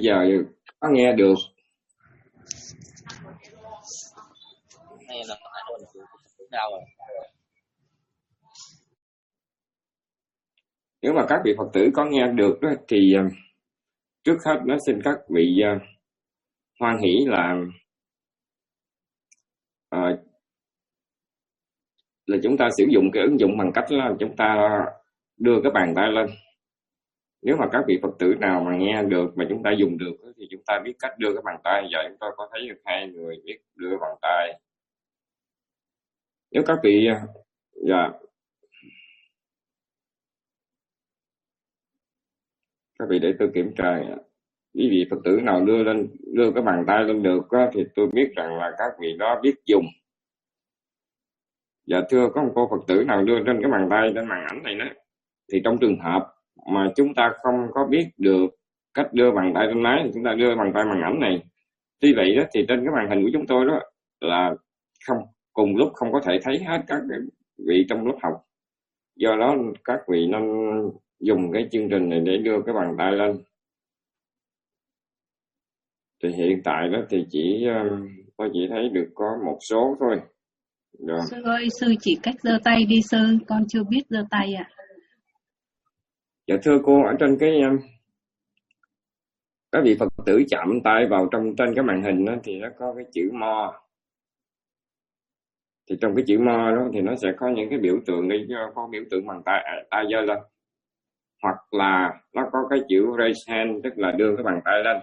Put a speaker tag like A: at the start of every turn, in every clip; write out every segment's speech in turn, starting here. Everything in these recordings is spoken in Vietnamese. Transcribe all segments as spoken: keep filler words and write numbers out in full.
A: giờ có nghe được? Nếu mà các vị Phật tử có nghe được đó, thì trước hết nó xin các vị uh, hoan hỷ là uh, là chúng ta sử dụng cái ứng dụng bằng cách là chúng ta đưa cái bàn tay lên. Nếu mà các vị Phật tử nào mà nghe được mà chúng ta dùng được thì chúng ta biết cách đưa cái bàn tay. Giờ chúng tôi có thấy được hai người biết đưa bàn tay. Nếu các vị dạ các vị để tôi kiểm tra, quý vị Phật tử nào đưa lên đưa cái bàn tay lên được đó, thì tôi biết rằng là các vị đó biết dùng. Dạ thưa, có một cô Phật tử nào đưa trên cái bàn tay trên màn ảnh này đó, thì trong trường hợp mà chúng ta không có biết được cách đưa bàn tay lên máy thì chúng ta đưa bàn tay màn ảnh này. Tuy vậy đó thì trên cái màn hình của chúng tôi đó là không cùng lúc không có thể thấy hết các vị trong lớp học. Do đó các vị nên dùng cái chương trình này để đưa cái bàn tay lên. Thì hiện tại đó thì chỉ tôi chỉ thấy được có một số thôi. Rồi.
B: Sư ơi, sư chỉ cách giơ tay đi sư, con chưa biết giơ tay ạ. À.
A: Dạ thưa cô, ở trên cái các vị Phật tử chạm tay vào trong trên cái màn hình đó, thì nó có cái chữ mo. Thì trong cái chữ mo đó thì nó sẽ có những cái biểu tượng đi, có biểu tượng bằng tay tay giơ lên, hoặc là nó có cái chữ raise hand, tức là đưa cái bàn tay lên.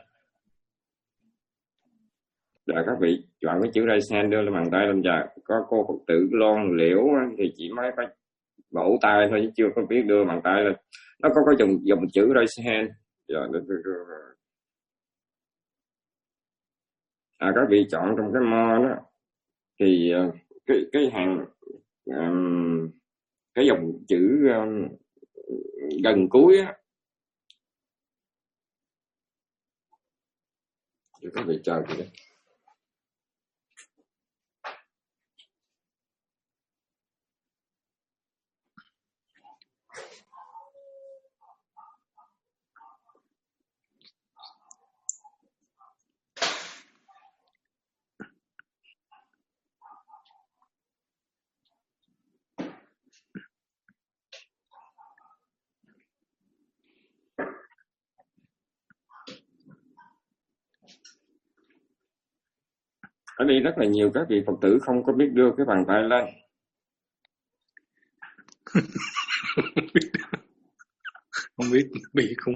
A: Rồi các vị chọn cái chữ raise hand, đưa lên bàn tay lên. Và có cô Phật tử Loan Liễu thì chỉ mới có vỗ tay thôi chứ chưa có biết đưa bàn tay lên. Nó có có dùng dùng chữ raise hand. Rồi, à, các vị chọn trong cái mo đó thì cái cái hàng um, cái dòng chữ um, gần cuối á, thì các vị chờ kìa. Ở đây rất là nhiều các vị Phật tử không có biết đưa cái bàn tay lên.
C: Không biết bị không.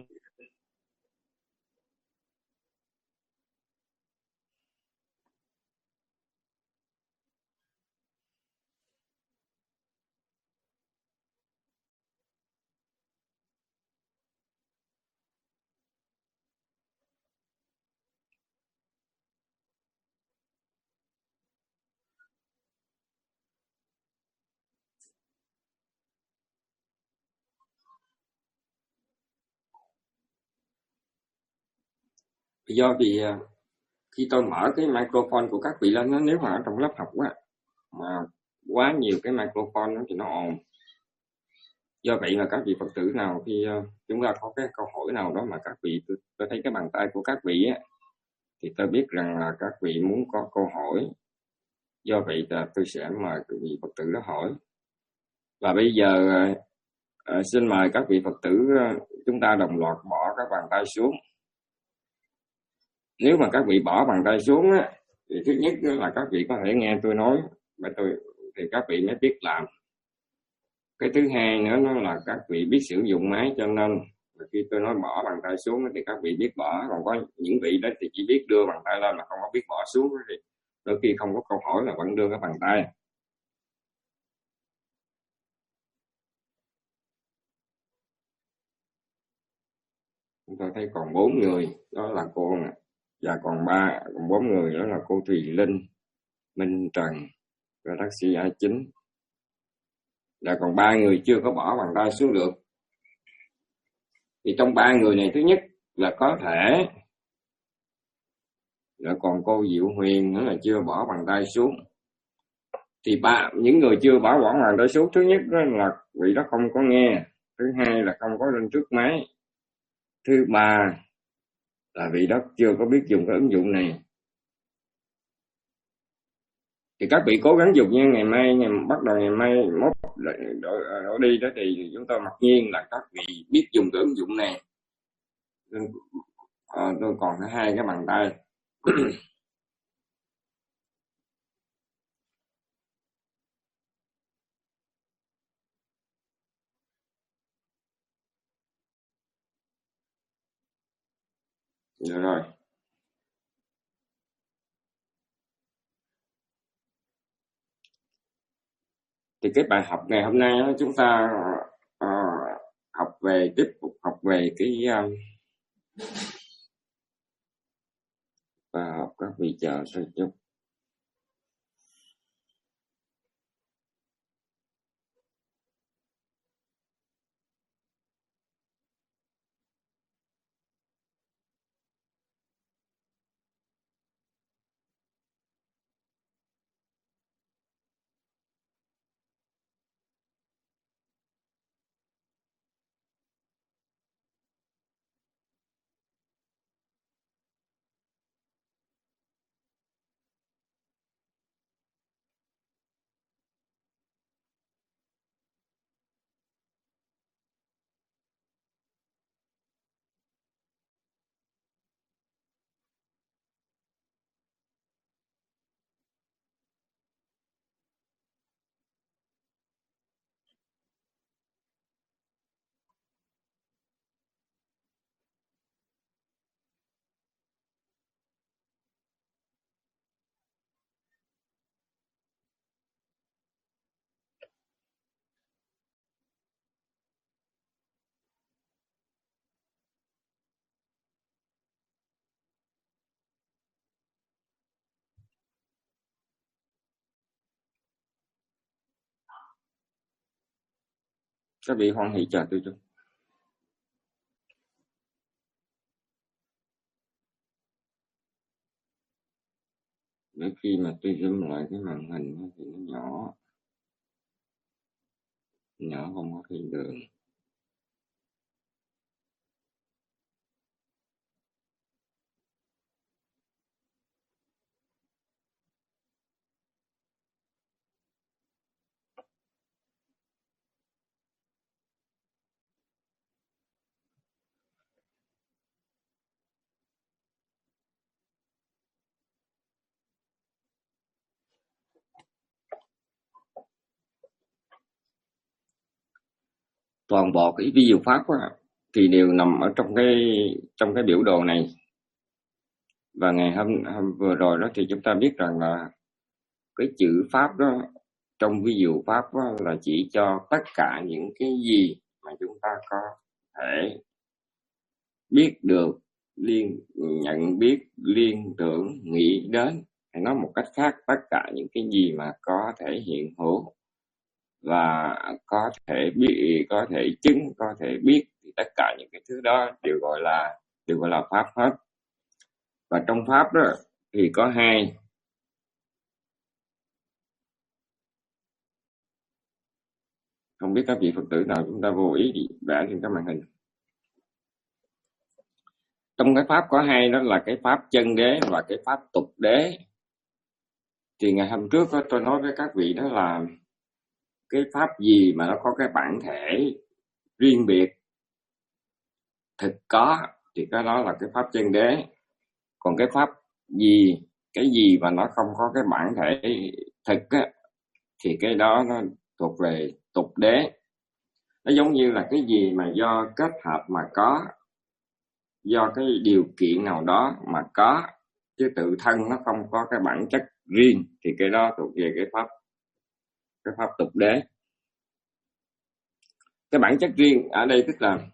A: Do vì khi tôi mở cái microphone của các vị lên đó, nếu mà ở trong lớp học á, mà quá nhiều cái microphone đó thì nó ồn. Do vậy mà các vị Phật tử nào khi chúng ta có cái câu hỏi nào đó mà các vị tôi, tôi thấy cái bàn tay của các vị á, thì tôi biết rằng là các vị muốn có câu hỏi. Do vậy là tôi sẽ mời các vị Phật tử đó hỏi. Và bây giờ à, xin mời các vị Phật tử chúng ta đồng loạt bỏ các bàn tay xuống. Nếu mà các vị bỏ bàn tay xuống á, thì thứ nhất là các vị có thể nghe tôi nói, và tôi thì các vị mới biết làm. Cái thứ hai nữa nó là các vị biết sử dụng máy, cho nên khi tôi nói bỏ bàn tay xuống thì các vị biết bỏ. Còn có những vị đó thì chỉ biết đưa bàn tay lên mà không có biết bỏ xuống, thì đôi khi không có câu hỏi là vẫn đưa cái bàn tay. Chúng tôi thấy còn bốn người, đó là cô nè, và còn ba, còn bốn người đó là cô Thùy Linh, Minh Trần và taxi xê a chín. Và còn ba người chưa có bỏ bàn tay xuống được. Thì trong ba người này, thứ nhất là có thể là còn cô Diệu Huyền nữa là chưa bỏ bàn tay xuống. Thì ba những người chưa bỏ bỏ bàn tay xuống, thứ nhất là vị đó không có nghe, thứ hai là không có lên trước máy, thứ ba là vị đó chưa có biết dùng cái ứng dụng này. Thì các vị cố gắng dùng nha, ngày mai ngày bắt đầu ngày mai mốt đổ, đổ đi đó thì chúng tôi mặc nhiên là các vị biết dùng cái ứng dụng này. À, tôi còn hai cái bàn tay. Được rồi. Thì cái bài học ngày hôm nay đó, chúng ta uh, học về tiếp tục học về cái uh, và học các vị chờ thôi chút. Các vị hoan hỷ chờ tôi chút. Để khi mà tôi zoom lại cái màn hình thì nó nhỏ, nhỏ không có thấy đường. Toàn bộ cái ví dụ pháp á, thì đều nằm ở trong cái trong cái biểu đồ này. Và ngày hôm, hôm vừa rồi đó thì chúng ta biết rằng là cái chữ pháp đó trong ví dụ pháp đó là chỉ cho tất cả những cái gì mà chúng ta có thể biết được, liên nhận biết, liên tưởng, nghĩ đến. Hay nói một cách khác, tất cả những cái gì mà có thể hiện hữu và có thể biết, có thể chứng, có thể biết, thì tất cả những cái thứ đó đều gọi là đều gọi là pháp hết. Và trong pháp đó thì có hai. Không biết các vị Phật tử nào chúng ta vô ý vẽ trên cái màn hình. Trong cái pháp có hai, đó là cái pháp chân đế và cái pháp tục đế. Thì ngày hôm trước đó, tôi nói với các vị đó là cái pháp gì mà nó có cái bản thể riêng biệt, thực có, thì cái đó là cái pháp chân đế. Còn cái pháp gì, cái gì mà nó không có cái bản thể thực á, thì cái đó nó thuộc về tục đế. Nó giống như là cái gì mà do kết hợp mà có, do cái điều kiện nào đó mà có, chứ tự thân nó không có cái bản chất riêng, thì cái đó thuộc về cái pháp cái pháp tục đế. Cái bản chất riêng ở đây tức là,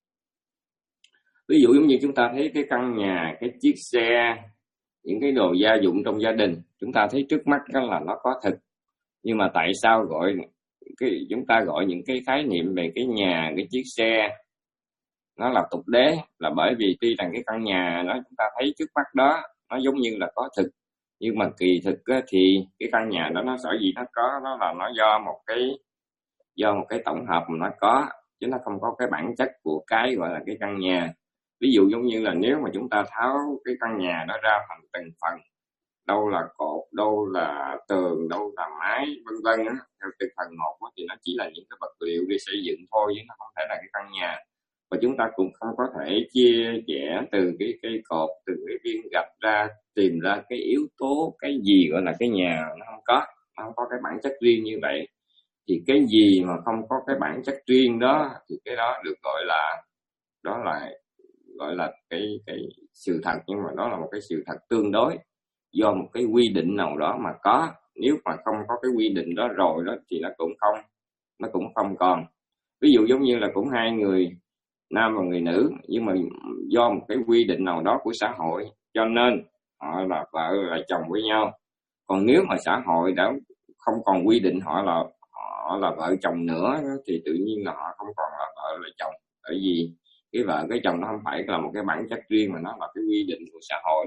A: ví dụ giống như chúng ta thấy cái căn nhà, cái chiếc xe, những cái đồ gia dụng trong gia đình, chúng ta thấy trước mắt đó là nó có thực. Nhưng mà tại sao gọi cái chúng ta gọi những cái khái niệm về cái nhà, cái chiếc xe nó là tục đế? Là bởi vì tuy rằng cái căn nhà nó chúng ta thấy trước mắt đó nó giống như là có thực, nhưng mà kỳ thực á, thì cái căn nhà đó nó sở dĩ nó có, nó là nó do một cái do một cái tổng hợp mà nó có, chứ nó không có cái bản chất của cái gọi là cái căn nhà. Ví dụ giống như là nếu mà chúng ta tháo cái căn nhà đó ra thành từng phần, đâu là cột, đâu là tường, đâu là mái, vân vân á, theo từng phần một á, thì nó chỉ là những cái vật liệu để xây dựng thôi, chứ nó không thể là cái căn nhà. Và chúng ta cũng không có thể chia sẻ từ cái cây cột, từ cái viên gạch ra tìm ra cái yếu tố cái gì gọi là cái nhà, nó không có, nó không có cái bản chất riêng như vậy. Thì cái gì mà không có cái bản chất riêng đó thì cái đó được gọi là, đó là gọi là cái cái sự thật, nhưng mà đó là một cái sự thật tương đối do một cái quy định nào đó mà có. Nếu mà không có cái quy định đó rồi đó thì nó cũng không nó cũng không còn. Ví dụ giống như là cũng hai người nam và người nữ, nhưng mà do một cái quy định nào đó của xã hội cho nên họ là vợ là chồng với nhau. Còn nếu mà xã hội đã không còn quy định họ là họ là vợ chồng nữa thì tự nhiên là họ không còn là vợ là chồng, bởi vì cái vợ cái chồng nó không phải là một cái bản chất riêng mà nó là cái quy định của xã hội.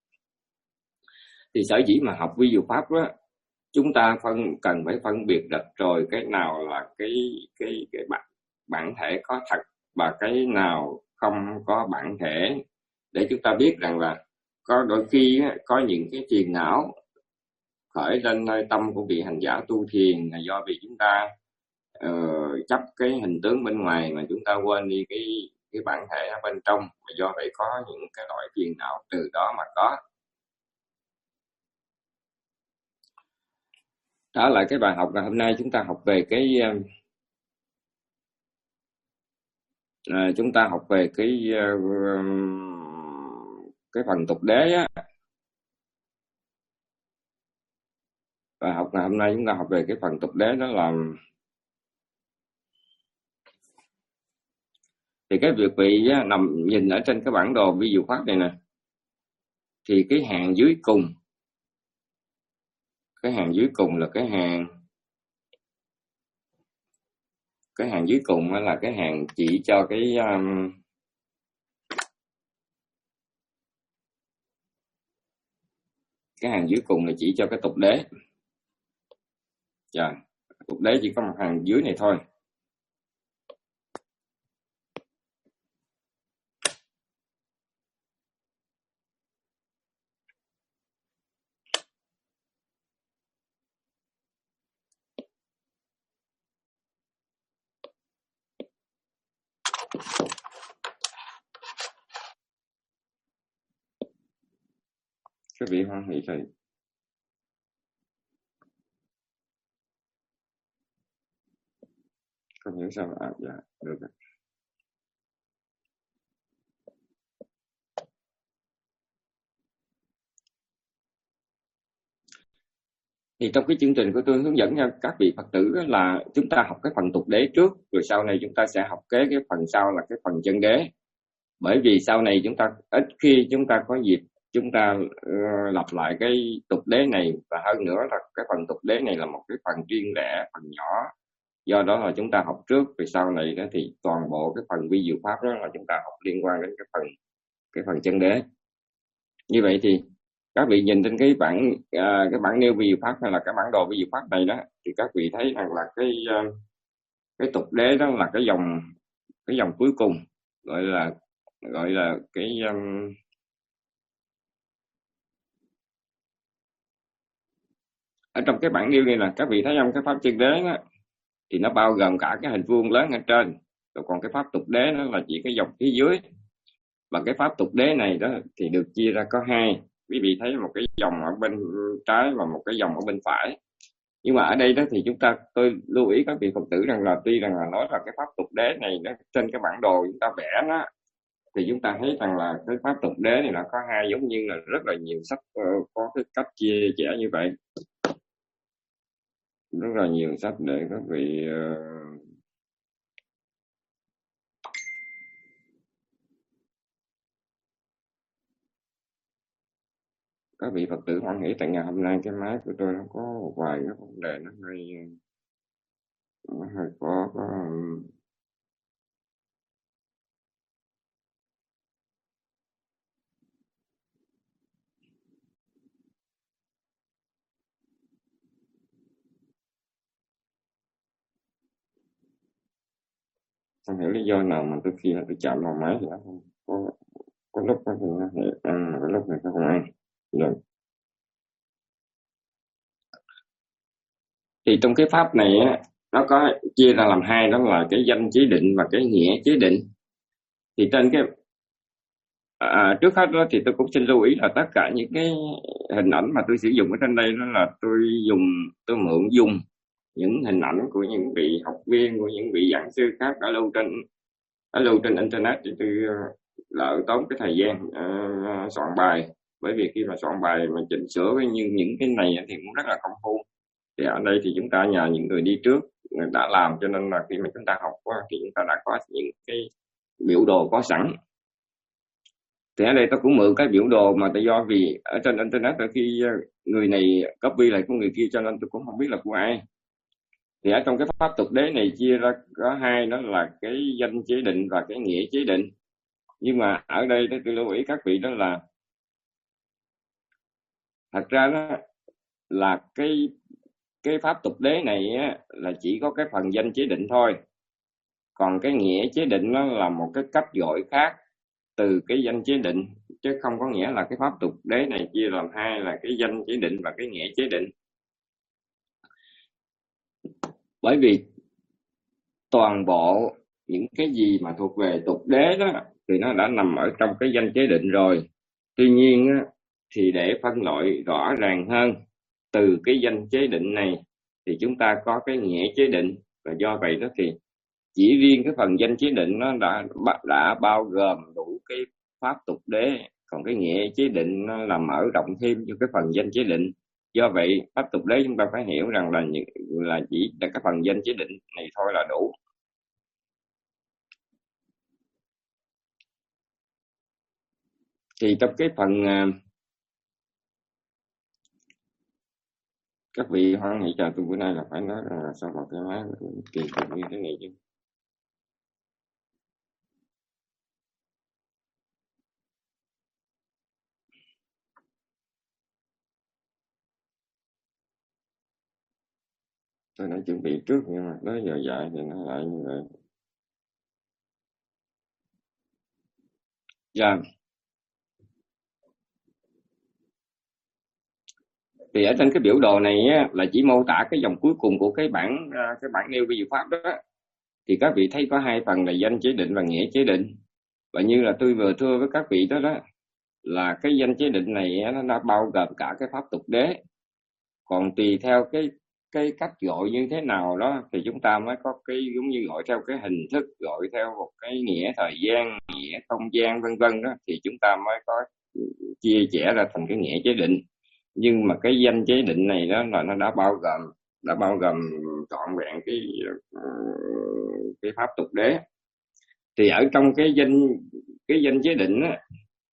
A: Thì sở dĩ mà học vi diệu pháp đó, chúng ta phân cần phải phân biệt rạch rồi cái nào là cái cái cái bản bản thể có thật và cái nào không có bản thể, để chúng ta biết rằng là có đôi khi có những cái phiền não khởi lên nơi tâm của vị hành giả tu thiền là do vì chúng ta uh, chấp cái hình tướng bên ngoài mà chúng ta quên đi cái cái bản thể ở bên trong, và do vậy có những cái loại phiền não từ đó mà có. Trở lại cái bài học ngày hôm nay, chúng ta học về cái à, chúng ta học về cái uh, cái phần tục đế á. Bài học ngày hôm nay chúng ta học về cái phần tục đế, đó là thì cái việc vị á, nằm nhìn ở trên cái bản đồ vi diệu pháp này nè, thì cái hàng dưới cùng, cái hàng dưới cùng là cái hàng cái hàng dưới cùng là cái hàng chỉ cho cái um, cái hàng dưới cùng là chỉ cho cái tục đế. Dạ, tục đế chỉ có một hàng dưới này thôi. Các vị hoan hỷ thầy. Không hiểu sao à, dạ, được rồi. Thì trong cái chương trình của tôi hướng dẫn cho các vị Phật tử là chúng ta học cái phần tục đế trước, rồi sau này chúng ta sẽ học kế cái phần sau là cái phần chân đế. Bởi vì sau này chúng ta ít khi chúng ta có dịp chúng ta uh, lặp lại cái tục đế này, và hơn nữa là cái phần tục đế này là một cái phần riêng rẽ, phần nhỏ. Do đó là chúng ta học trước, rồi sau này đó thì toàn bộ cái phần vi diệu pháp đó là chúng ta học liên quan đến cái phần cái phần chân đế. Như vậy thì các vị nhìn trên cái bản à, cái bản nêu vi diệu pháp hay là cái bản đồ vi diệu pháp này đó, thì các vị thấy rằng là cái cái tục đế đó là cái dòng cái dòng cuối cùng, gọi là gọi là cái um, ở trong cái bản nêu này là các vị thấy không, cái pháp chân đế đó, thì nó bao gồm cả cái hình vuông lớn ở trên, rồi còn cái pháp tục đế nó là chỉ cái dòng phía dưới. Và cái pháp tục đế này đó thì được chia ra có hai. Quý vị thấy một cái dòng ở bên trái và một cái dòng ở bên phải. Nhưng mà ở đây đó thì chúng ta tôi lưu ý các vị Phật tử rằng là tuy rằng là nói là cái pháp tục đế này đó, trên cái bản đồ chúng ta vẽ nó, thì chúng ta thấy rằng là cái pháp tục đế này nó có hai, giống như là rất là nhiều sách uh, có cái cách chia sẻ như vậy, rất là nhiều sách để các vị uh, các vị Phật tử hoan hỷ. Tại ngày hôm nay cái máy của tôi nó có một vài cái vấn đề, nó hơi nó hơi có có không hiểu lý do nào mà tôi khi là tôi chạm vào máy thì nó không có, có lúc nó ăn, có lúc này nó không ăn. Rồi. Thì trong cái pháp này á, nó có chia ra làm hai, đó là cái danh chế định và cái nghĩa chế định. Thì trên cái à, trước hết đó thì tôi cũng xin lưu ý là tất cả những cái hình ảnh mà tôi sử dụng ở trên đây đó là tôi dùng tôi mượn dùng những hình ảnh của những vị học viên, của những vị giảng sư khác đã lưu trên đã lưu trên internet, thì tôi lỡ tốn cái thời gian uh, soạn bài. Bởi vì khi mà soạn bài mà chỉnh sửa với như những cái này thì cũng rất là công phu. Thì ở đây thì chúng ta nhờ những người đi trước đã làm, cho nên là khi mà chúng ta học qua thì chúng ta đã có những cái biểu đồ có sẵn. Thì ở đây tôi cũng mượn cái biểu đồ mà tại do vì ở trên internet là khi người này copy lại của người kia, cho nên tôi cũng không biết là của ai. Thì ở trong cái pháp tục đế này chia ra có hai, đó là cái danh chế định và cái nghĩa chế định. Nhưng mà ở đây tôi lưu ý các vị đó là thật ra đó là cái cái pháp tục đế này á, là chỉ có cái phần danh chế định thôi. Còn cái nghĩa chế định nó là một cái cách gọi khác từ cái danh chế định, chứ không có nghĩa là cái pháp tục đế này chia làm hai là cái danh chế định và cái nghĩa chế định. Bởi vì toàn bộ những cái gì mà thuộc về tục đế đó thì nó đã nằm ở trong cái danh chế định rồi. Tuy nhiên á, thì để phân loại rõ ràng hơn từ cái danh chế định này thì chúng ta có cái nghĩa chế định, và do vậy đó thì chỉ riêng cái phần danh chế định nó đã đã bao gồm đủ cái pháp tục đế, còn cái nghĩa chế định nó là mở rộng thêm cho cái phần danh chế định. Do vậy pháp tục đế chúng ta phải hiểu rằng là là chỉ là cái phần danh chế định này thôi là đủ. Thì trong cái phần các vị hoan hỷ chào tôi bữa nay là phải nói là sao mà cái máy kỳ cục như thế này chứ. Tôi đã chuẩn bị trước nhưng mà tới giờ dạy thì nó lại như vậy. Dạ. Thì ở trên cái biểu đồ này á, là chỉ mô tả cái dòng cuối cùng của cái bản cái bản nêu vi diệu pháp đó. Thì các vị thấy có hai phần là danh chế định và nghĩa chế định. Và như là tôi vừa thưa với các vị đó đó, là cái danh chế định này nó đã bao gồm cả cái pháp tục đế. Còn tùy theo cái cái cách gọi như thế nào đó thì chúng ta mới có cái giống như gọi theo cái hình thức, gọi theo một cái nghĩa thời gian, nghĩa không gian vân vân đó, thì chúng ta mới có chia sẻ ra thành cái nghĩa chế định. Nhưng mà cái danh chế định này đó là nó đã bao gồm đã bao gồm trọn vẹn cái cái pháp tục đế. Thì ở trong cái danh cái danh chế định á,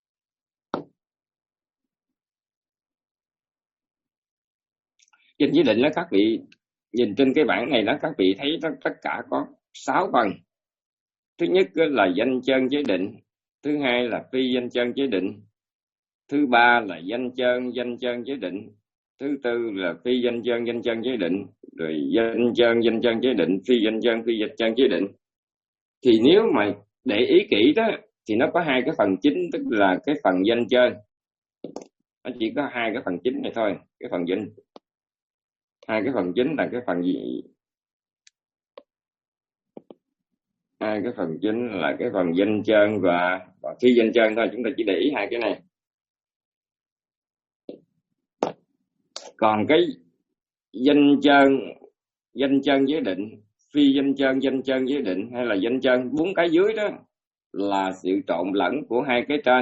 A: danh chế định đó các vị nhìn trên cái bảng này đó, các vị thấy đó, tất cả có sáu phần. Thứ nhất là danh chân chế định, thứ hai là phi danh chân chế định, thứ ba là danh chân danh chân chế định, thứ tư là phi danh chân danh chân chế định, rồi danh chân danh chân chế định, phi danh chân phi danh chân chế định. Thì nếu mà để ý kỹ đó thì nó có hai cái phần chính, tức là cái phần danh chân, nó chỉ có hai cái phần chính này thôi. Cái phần danh hai cái phần chính là cái phần gì? Hai cái phần chính là cái phần danh chân và, và phi danh chân thôi. Chúng ta chỉ để ý hai cái này. Còn cái danh chân danh chân giới định, phi danh chân danh chân giới định, hay là danh chân, bốn cái dưới đó là sự trộn lẫn của hai cái trên.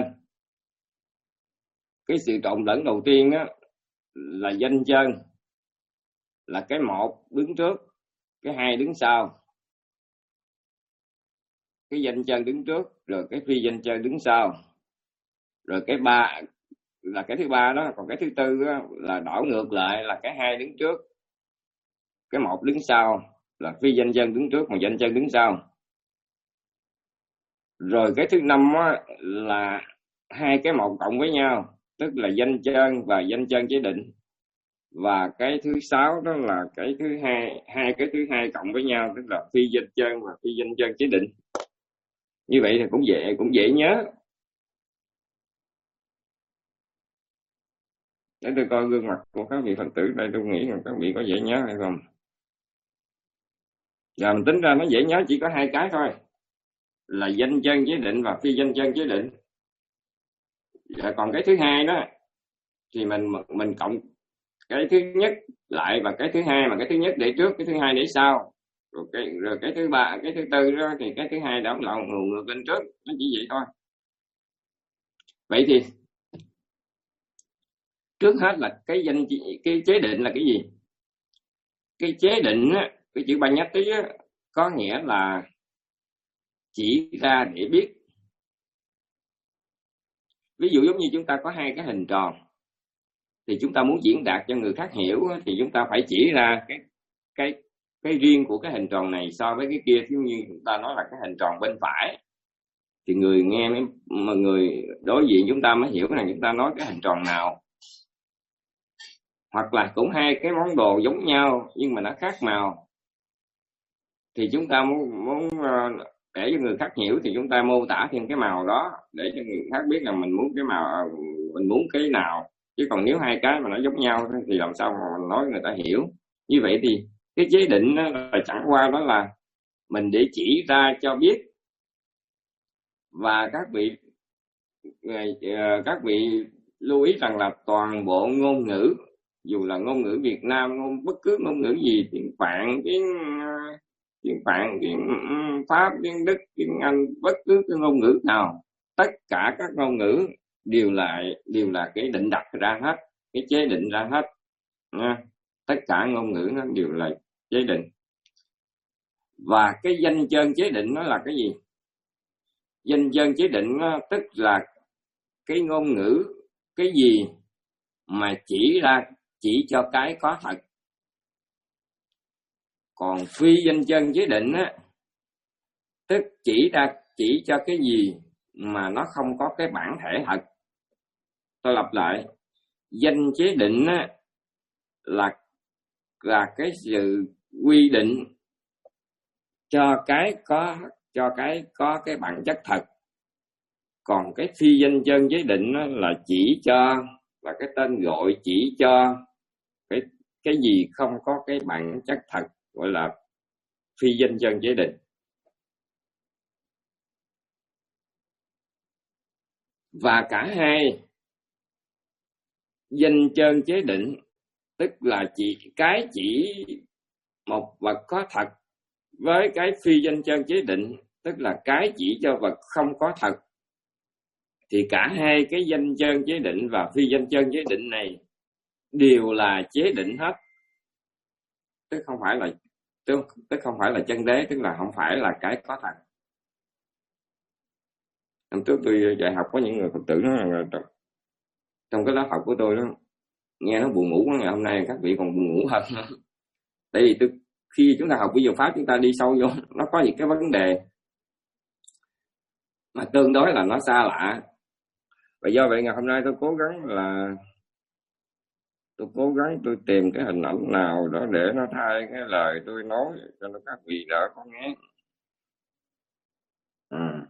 A: Cái sự trộn lẫn đầu tiên đó là danh chân, là cái một đứng trước, cái hai đứng sau. Cái danh chân đứng trước, rồi cái phi danh chân đứng sau, rồi cái ba là cái thứ ba đó. Còn cái thứ tư đó là đảo ngược lại, là cái hai đứng trước, cái một đứng sau, là phi danh chân đứng trước mà danh chân đứng sau. Rồi cái thứ năm đó là hai cái một cộng với nhau, tức là danh chân và danh chân chế định. Và cái thứ sáu đó là cái thứ hai, hai cái thứ hai cộng với nhau, tức là phi danh chân và phi danh chân chế định. Như vậy thì cũng dễ cũng dễ nhớ. Để tôi coi gương mặt của các vị Phật tử đây, tôi nghĩ rằng các vị có dễ nhớ hay không. Giờ mình tính ra nó dễ nhớ chỉ có hai cái thôi, là danh chân chế định và phi danh chân chế định. Và còn cái thứ hai đó thì mình mình cộng cái thứ nhất lại và cái thứ hai, mà cái thứ nhất để trước, cái thứ hai để sau, rồi cái rồi cái thứ ba, cái thứ tư đó thì cái thứ hai đóng lộn ngược lên trước, nó chỉ vậy thôi. Vậy thì trước hết là cái danh cái chế định là cái gì? Cái chế định á, cái chữ ba nhát tí á, có nghĩa là chỉ ra để biết. Ví dụ giống như chúng ta có hai cái hình tròn, thì chúng ta muốn diễn đạt cho người khác hiểu thì chúng ta phải chỉ ra cái cái cái riêng của cái hình tròn này so với cái kia. Giống như chúng ta nói là cái hình tròn bên phải thì người nghe mới, mà người đối diện chúng ta mới hiểu là chúng ta nói cái hình tròn nào. Hoặc là cũng hai cái món đồ giống nhau nhưng mà nó khác màu, thì chúng ta muốn muốn để cho người khác hiểu thì chúng ta mô tả thêm cái màu đó để cho người khác biết là mình muốn cái màu, mình muốn cái nào. Chứ còn nếu hai cái mà nó giống nhau thì làm sao mà mình nói người ta hiểu. Như vậy thì cái chế định là chẳng qua đó là mình để chỉ ra cho biết. Và các vị các vị lưu ý rằng là toàn bộ ngôn ngữ, dù là ngôn ngữ Việt Nam, ngôn bất cứ ngôn ngữ gì, tiếng Phạn, tiếng tiếng Phạn, tiếng Pháp, tiếng Đức, tiếng Anh, bất cứ cái ngôn ngữ nào, tất cả các ngôn ngữ đều là đều là cái định đặt ra hết, cái chế định ra hết nha. Tất cả ngôn ngữ nó đều là chế định. Và cái danh chân chế định nó là cái gì? Danh chân chế định nó tức là cái ngôn ngữ, cái gì mà chỉ ra, chỉ cho cái có thật. Còn phi danh chân chế định á, tức chỉ ra, chỉ cho cái gì mà nó không có cái bản thể thật. Tôi lặp lại, danh chế định á, là là cái sự quy định cho cái có cho cái có cái bản chất thật. Còn cái phi danh chân chế định á, là chỉ cho, là cái tên gọi chỉ cho cái cái gì không có cái bản chất thật, gọi là phi danh chân chế định. Và cả hai danh chân chế định tức là chỉ cái chỉ một vật có thật, với cái phi danh chân chế định tức là cái chỉ cho vật không có thật, thì cả hai cái danh chân chế định và phi danh chân chế định này đều là chế định hết. Tức không phải là tức, tức không phải là chân đế, tức là không phải là cái có thật. Hôm trước tôi dạy học có những người Phật tử nói rằng trong, trong cái lớp học của tôi đó, nghe nó buồn ngủ, ngày hôm nay các vị còn buồn ngủ hơn. Tại vì tôi, khi chúng ta học ví dụ pháp, chúng ta đi sâu vô, nó có những cái vấn đề mà tương đối là nó xa lạ. Và do vậy ngày hôm nay tôi cố gắng là tôi cố gắng tôi tìm cái hình ảnh nào đó để nó thay cái lời tôi nói cho nó các vị đỡ có nghe. À.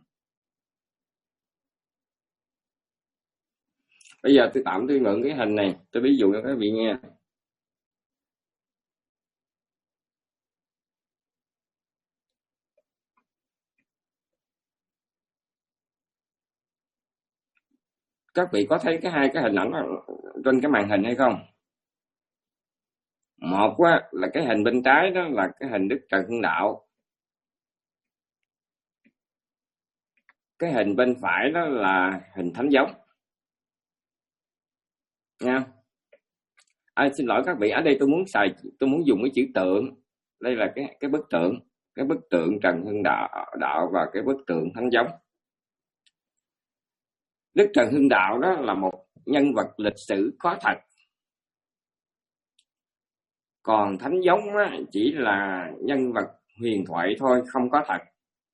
A: Bây giờ tôi tạm tôi mượn cái hình này, tôi ví dụ cho các vị nghe. Các vị có thấy cái hai cái hình ảnh trên cái màn hình hay không? Một á, là cái hình bên trái đó là cái hình Đức Trần Hưng Đạo. Cái hình bên phải đó là hình Thánh Giống. Nha. À, xin lỗi các vị, ở đây tôi muốn xài, tôi muốn dùng cái chữ tượng. Đây là cái cái bức tượng, cái bức tượng Trần Hưng Đạo, đạo và cái bức tượng Thánh Giống. Đức Trần Hưng Đạo đó là một nhân vật lịch sử có thật. Còn Thánh Giống á, chỉ là nhân vật huyền thoại thôi, không có thật.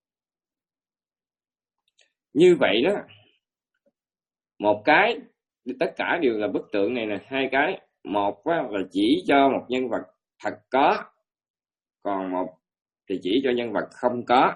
A: Như vậy đó, một cái, tất cả đều là bức tượng này nè, hai cái. Một á, là chỉ cho một nhân vật thật có, còn một thì chỉ cho nhân vật không có.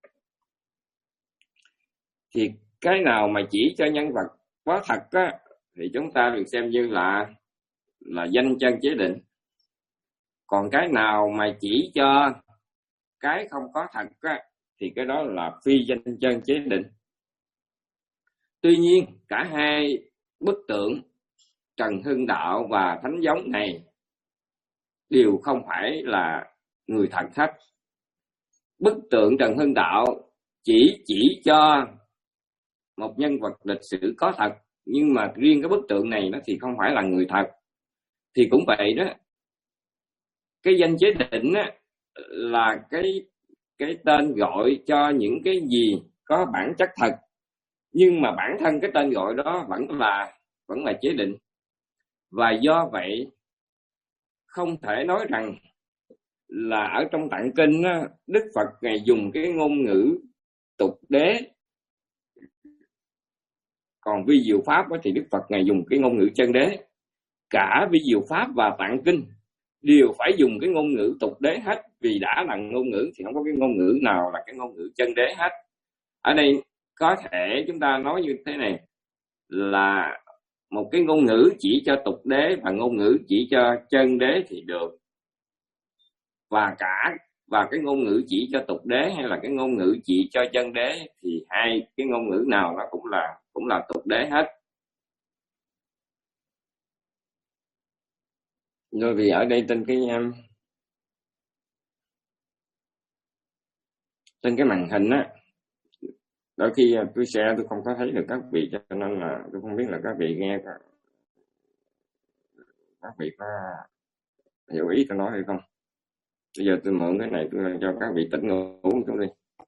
A: Thì cái nào mà chỉ cho nhân vật có thật á, thì chúng ta được xem như là là danh chân chế định. Còn cái nào mà chỉ cho cái không có thật á, thì cái đó là phi danh chân chế định. Tuy nhiên cả hai bức tượng Trần Hưng Đạo và Thánh Giống này đều không phải là người thật hết. Bức tượng Trần Hưng Đạo chỉ chỉ cho một nhân vật lịch sử có thật, nhưng mà riêng cái bức tượng này nó thì không phải là người thật. Thì cũng vậy đó, cái danh chế định á, là cái cái tên gọi cho những cái gì có bản chất thật, nhưng mà bản thân cái tên gọi đó vẫn là vẫn là chế định. Và do vậy không thể nói rằng là ở trong tạng kinh á, Đức Phật ngài dùng cái ngôn ngữ tục đế, còn vi diệu pháp á, thì Đức Phật ngài dùng cái ngôn ngữ chân đế. Cả vi diệu pháp và tạng kinh đều phải dùng cái ngôn ngữ tục đế hết, vì đã là ngôn ngữ thì không có cái ngôn ngữ nào là cái ngôn ngữ chân đế hết. Ở đây có thể chúng ta nói như thế này, là một cái ngôn ngữ chỉ cho tục đế và ngôn ngữ chỉ cho chân đế thì được, và cả và cái ngôn ngữ chỉ cho tục đế hay là cái ngôn ngữ chỉ cho chân đế thì hai cái ngôn ngữ nào nó cũng là cũng là tục đế hết. Rồi vì ở đây trên cái trên cái màn hình á, đôi khi tôi share tôi không có thấy được các vị, cho nên là tôi không biết là các vị nghe các vị có hiểu ý tôi nói hay không. Bây giờ tôi mượn cái này tôi cho các vị tỉnh ngủ một chút đi.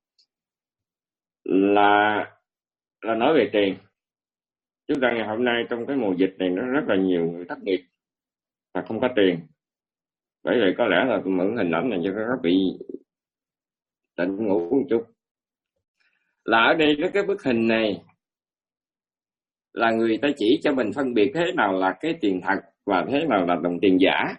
A: Là là nói về tiền. Chúng ta ngày hôm nay trong cái mùa dịch này nó rất là nhiều người thất nghiệp và không có tiền. Bởi vậy có lẽ là tôi mượn hình ảnh này cho các vị tỉnh ngủ một chút. Là ở đây cái bức hình này là người ta chỉ cho mình phân biệt thế nào là cái tiền thật và thế nào là đồng tiền giả.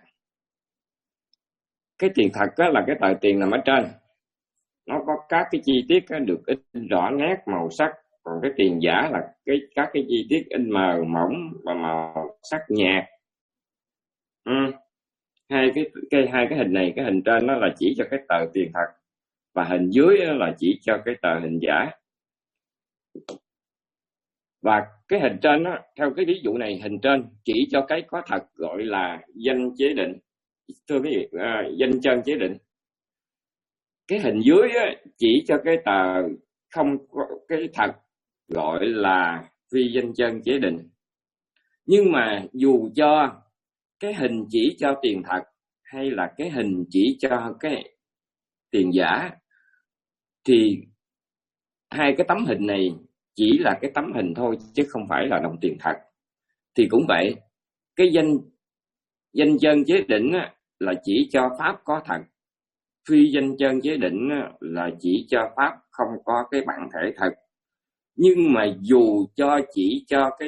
A: Cái tiền thật đó là cái tờ tiền nằm ở trên, nó có các cái chi tiết được in rõ nét màu sắc. Còn cái tiền giả là cái các cái chi tiết in mờ mỏng và màu sắc nhạt. Ừ. Hai cái, cái hai cái hình này, cái hình trên nó là chỉ cho cái tờ tiền thật và hình dưới đó là chỉ cho cái tờ hình giả. Và cái hình trên đó, theo cái ví dụ này, hình trên chỉ cho cái có thật gọi là danh chế định. Thưa quý vị, à, danh chân chế định. Cái hình dưới á, chỉ cho cái tờ không có cái thật gọi là phi danh chân chế định. Nhưng mà dù cho cái hình chỉ cho tiền thật hay là cái hình chỉ cho cái tiền giả, thì hai cái tấm hình này chỉ là cái tấm hình thôi chứ không phải là đồng tiền thật. Thì cũng vậy, cái danh danh chân chế định á, là chỉ cho pháp có thật, phi danh chân chế định á, là chỉ cho pháp không có cái bản thể thật. Nhưng mà dù cho chỉ cho cái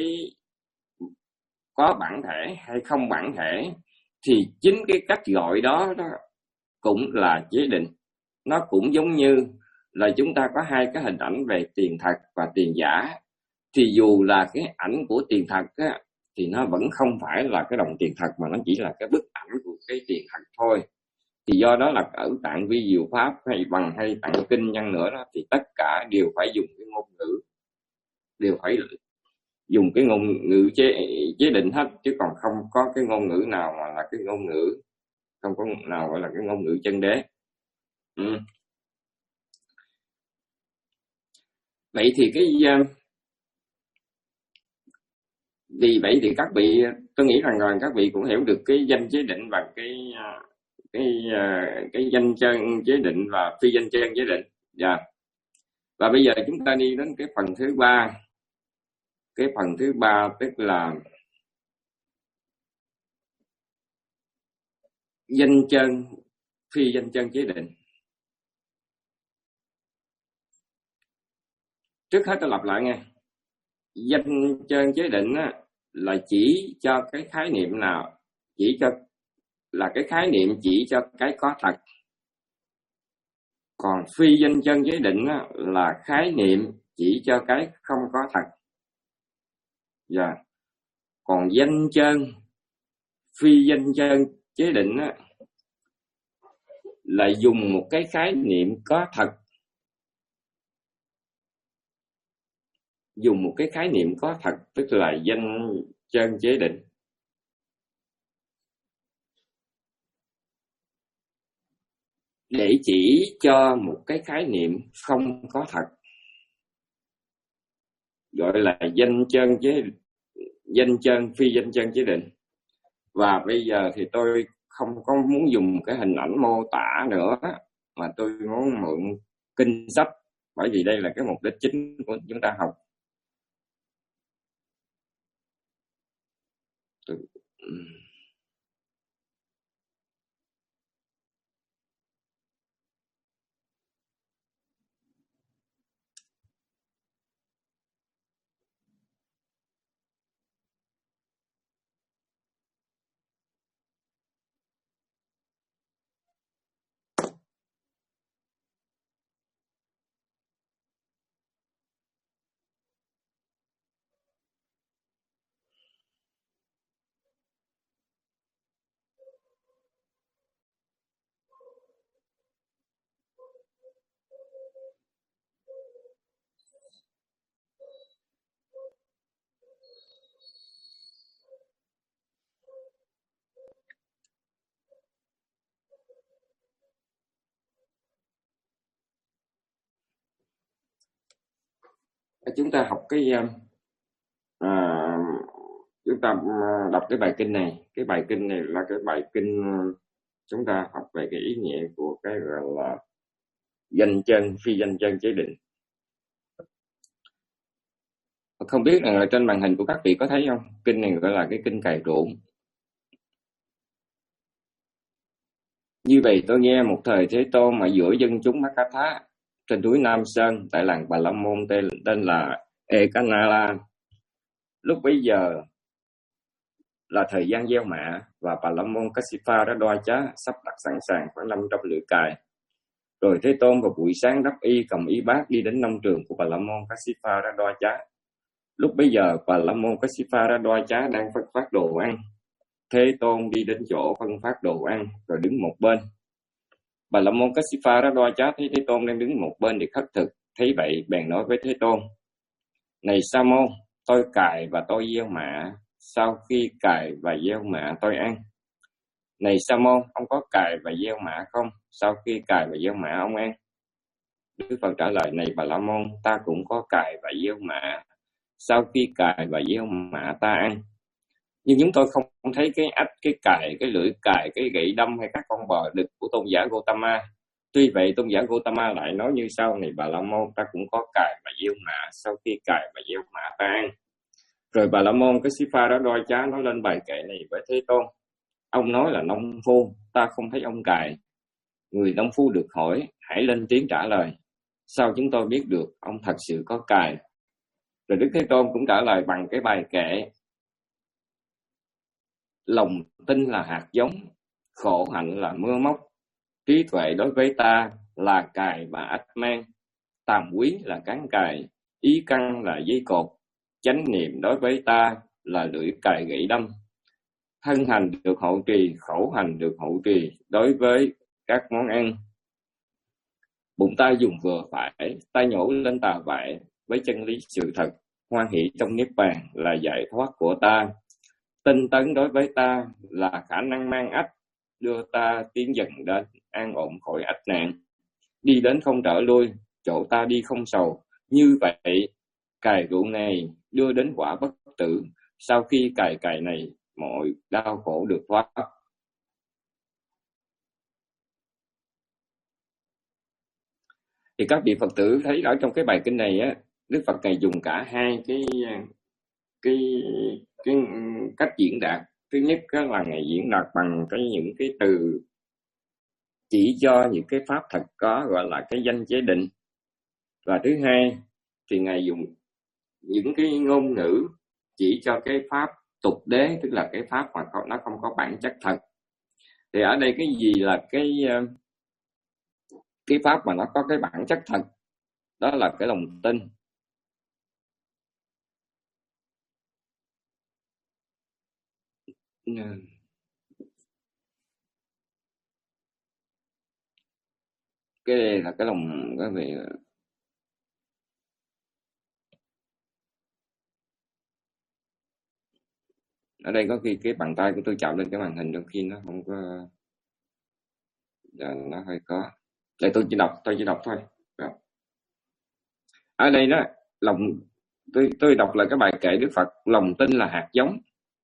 A: có bản thể hay không bản thể, thì chính cái cách gọi đó, đó cũng là chế định. Nó cũng giống như là chúng ta có hai cái hình ảnh về tiền thật và tiền giả. Thì dù là cái ảnh của tiền thật á, thì nó vẫn không phải là cái đồng tiền thật, mà nó chỉ là cái bức ảnh của cái tiền thật thôi. Thì do đó là ở tạng vi diệu pháp hay bằng hay tạng kinh nhân nữa đó, thì tất cả đều phải dùng cái ngôn ngữ, đều phải dùng cái ngôn ngữ chế, chế định hết, chứ còn không có cái ngôn ngữ nào mà là cái ngôn ngữ, không có nào gọi là cái ngôn ngữ chân đế. Ừ. Vậy thì cái vì vậy thì các vị, tôi nghĩ rằng là các vị cũng hiểu được cái danh chế định và cái cái cái danh chân chế định và phi danh chân chế định. Dạ. Yeah. Và bây giờ chúng ta đi đến cái phần thứ ba. Cái phần thứ ba tức là danh chân phi danh chân chế định. Trước hết tôi lặp lại nghe. Danh chân chế định á, là chỉ cho cái khái niệm nào, chỉ cho là cái khái niệm chỉ cho cái có thật. Còn phi danh chân chế định á, là khái niệm chỉ cho cái không có thật. Dạ. Còn danh chân phi danh chân chế định á, là dùng một cái khái niệm có thật, dùng một cái khái niệm có thật, tức là danh chân chế định, để chỉ cho một cái khái niệm không có thật, gọi là danh chân chế danh chân phi danh chân chế định. Và bây giờ thì tôi không có muốn dùng cái hình ảnh mô tả nữa, mà tôi muốn mượn kinh sách, bởi vì đây là cái mục đích chính của chúng ta học. Tôi... chúng ta học cái à, chúng ta đọc cái bài kinh này. Cái bài kinh này là cái bài kinh chúng ta học về cái ý nghĩa của cái gọi là danh chân phi danh chân chế định. Không biết là trên màn hình của các vị có thấy không? Kinh này gọi là cái kinh cày ruộng. Như vậy tôi nghe một thời Thế Tôn mà giữa dân chúng Makatha trên núi Nam Sơn tại làng Bà La Môn tên, tên là Ekanala. Lúc bấy giờ là thời gian gieo mạ và Bà La Môn Kassapa đã đoa chá sắp đặt sẵn sàng khoảng năm trăm lưỡi cài. Rồi Thế Tôn vào buổi sáng đắp y cầm y bát đi đến nông trường của Bà La Môn Kassapa đã đoa chá. Lúc bấy giờ Bà La Môn Kassapa đã đoa chá đang phân phát đồ ăn. Thế Tôn đi đến chỗ phân phát đồ ăn rồi đứng một bên. Bà La Môn Kassapa đã đoa chá thấy Thế Tôn đang đứng một bên để khất thực. Thấy vậy bèn nói với Thế Tôn: Này Sa môn, tôi cài và tôi gieo mạ, sau khi cài và gieo mạ tôi ăn. Này Sa môn, ông có cài và gieo mạ không? Sau khi cài và gieo mạ ông ăn. Đức Phật trả lời: Này Bà La Môn, ta cũng có cài và gieo mạ, sau khi cài và gieo mạ ta ăn. Nhưng chúng tôi không thấy cái ách, cái cài, cái lưỡi cài, cái gậy đâm hay các con bò đực của tôn giả Gotama. Tuy vậy tôn giả Gotama lại nói như sau: Này Bà La Môn, ta cũng có cài và gieo mạ, sau khi cài và gieo mạ ta ăn. Rồi Bà La Môn Kassapa đã đoa chá nói lên bài kệ này với Thế Tôn: Ông nói là nông phu, ta không thấy ông cài. Người nông phu được hỏi hãy lên tiếng trả lời, sao chúng tôi biết được ông thật sự có cài? Rồi Đức Thế Tôn cũng trả lời bằng cái bài kệ: Lòng tin là hạt giống, khổ hạnh là mưa móc, trí tuệ đối với ta là cài và ách mang, tàm quý là cán cài, ý căn là dây cột, chánh niệm đối với ta là lưỡi cài gậy đâm. Thân hành được hộ trì, khẩu hành được hộ trì đối với các món ăn. Bụng ta dùng vừa phải, ta nhổ lên tà vại với chân lý sự thật. Hoan hỷ trong niết bàn là giải thoát của ta. Tinh tấn đối với ta là khả năng mang ách, đưa ta tiến dần đến an ổn khỏi ách nạn. Đi đến không trở lui, chỗ ta đi không sầu. Như vậy, cài ruộng này đưa đến quả bất tử. Sau khi cài cài này, mọi đau khổ được thoát. Thì các vị Phật tử thấy ở trong cái bài kinh này á, Đức Phật này dùng cả hai cái cái cái cách diễn đạt. Thứ nhất là Ngài diễn đạt bằng cái những cái từ chỉ cho những cái pháp thật có, gọi là cái danh chế định. Và thứ hai thì Ngài dùng những cái ngôn ngữ chỉ cho cái pháp tục đế, tức là cái pháp mà nó không có bản chất thật. Thì ở đây cái gì là cái cái pháp mà nó có cái bản chất thật? Đó là cái lòng tin. cái đây là cái lòng cái vị. Ở đây có khi cái bàn tay của tôi chạm lên cái màn hình, đôi khi nó không có, nó hơi có. Để tôi chỉ đọc, tôi chỉ đọc thôi. Rồi. Ở đây đó, lòng tôi tôi đọc lại cái bài kệ Đức Phật, lòng tin là hạt giống.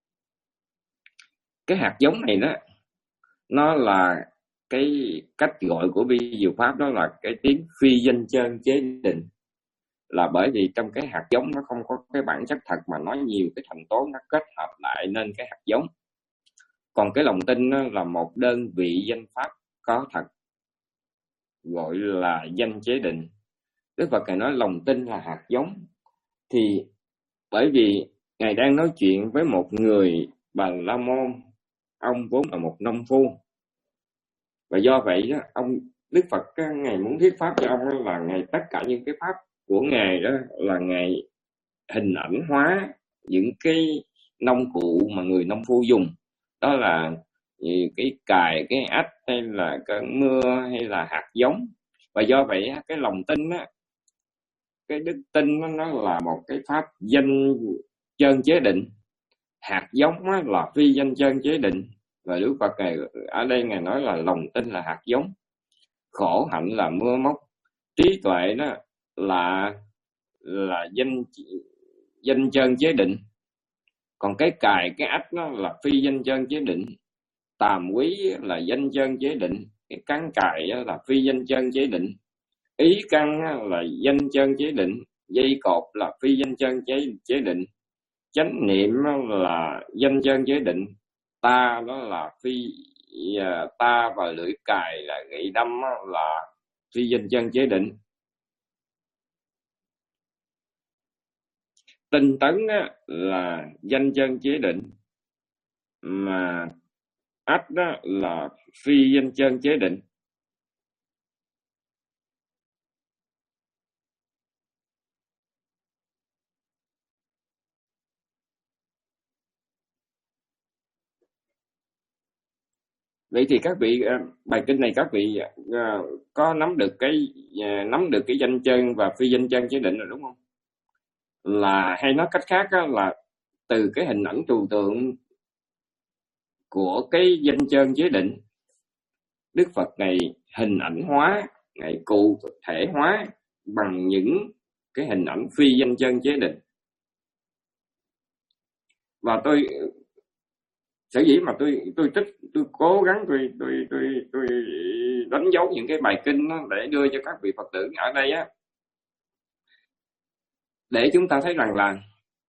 A: Cái hạt giống này đó, nó là cái cách gọi của vi diệu pháp, đó là cái tiếng phi danh chân chế định. Là bởi vì trong cái hạt giống nó không có cái bản chất thật, mà nó nhiều cái thành tố nó kết hợp lại nên cái hạt giống. Còn cái lòng tin nó là một đơn vị danh pháp có thật, gọi là danh chế định. Đức Phật Ngài nói lòng tin là hạt giống, thì bởi vì Ngài đang nói chuyện với một người Bà La Môn, ông vốn là một nông phu, và do vậy đó, ông Đức Phật Ngài muốn thuyết pháp cho ông là Ngài tất cả những cái pháp của Ngài đó là Ngài hình ảnh hóa những cái nông cụ mà người nông phu dùng, đó là cái cài, cái ách, hay là cơn mưa, hay là hạt giống. Và do vậy cái lòng tin á, cái đức tin đó, nó là một cái pháp danh chân chế định, hạt giống á, là phi danh chân chế định. Và Đức Phật Ngài ở đây Ngài nói là lòng tin là hạt giống, khổ hạnh là mưa móc, trí tuệ đó là là danh danh chân chế định. Còn cái cài, cái ách nó là phi danh chân chế định, tàm quý là danh chân chế định, cái cán cài là phi danh chân chế định, ý căn là danh chân chế định, dây cột là phi danh chân chế chế định, chánh niệm là danh chân chế định, ta đó là phi ta và lưỡi cài là gậy đâm là phi danh chân chế định. Tinh tấn là danh chân chế định, mà ách đó là phi danh chân chế định. Vậy thì các vị, bài kinh này các vị có nắm được cái nắm được cái danh chân và phi danh chân chế định rồi đúng không? Là hay nói cách khác là từ cái hình ảnh trừu tượng của cái danh chân chế định, Đức Phật này hình ảnh hóa, này cụ thể hóa bằng những cái hình ảnh phi danh chân chế định. Và tôi sở dĩ mà tôi tôi tích tôi cố gắng tôi tôi tôi tôi đánh dấu những cái bài kinh đó để đưa cho các vị Phật tử ở đây á, để chúng ta thấy rằng là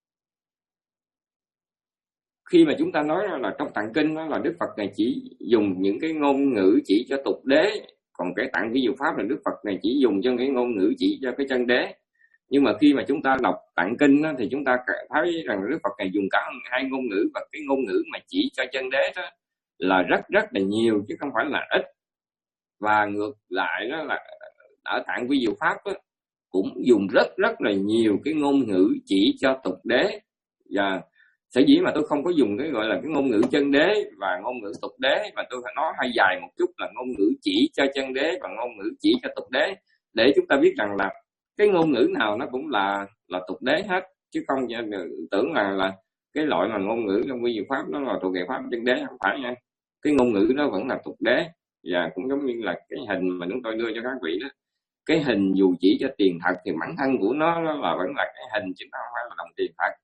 A: khi mà chúng ta nói là trong tạng kinh đó là Đức Phật này chỉ dùng những cái ngôn ngữ chỉ cho tục đế, còn cái tạng vi diệu pháp là Đức Phật này chỉ dùng cho cái ngôn ngữ chỉ cho cái chân đế. Nhưng mà khi mà chúng ta đọc tạng kinh đó, thì chúng ta thấy rằng Đức Phật này dùng cả hai ngôn ngữ, và cái ngôn ngữ mà chỉ cho chân đế đó là rất rất là nhiều chứ không phải là ít. Và ngược lại đó là ở tạng vi diệu pháp đó, cũng dùng rất rất là nhiều cái ngôn ngữ chỉ cho tục đế. Và sở dĩ mà tôi không có dùng cái gọi là cái ngôn ngữ chân đế và ngôn ngữ tục đế, mà tôi phải nói hơi dài một chút là ngôn ngữ chỉ cho chân đế và ngôn ngữ chỉ cho tục đế, để chúng ta biết rằng là cái ngôn ngữ nào nó cũng là là tục đế hết, chứ không tưởng là là cái loại mà ngôn ngữ trong vi diệu pháp nó là thuộc về pháp chân đế, không phải nha. Cái ngôn ngữ nó vẫn là tục đế. Và cũng giống như là cái hình mà chúng tôi đưa cho các vị đó, cái hình dù chỉ cho tiền thật thì bản thân của nó, nó là vẫn là cái hình chứ không phải là đồng tiền thật.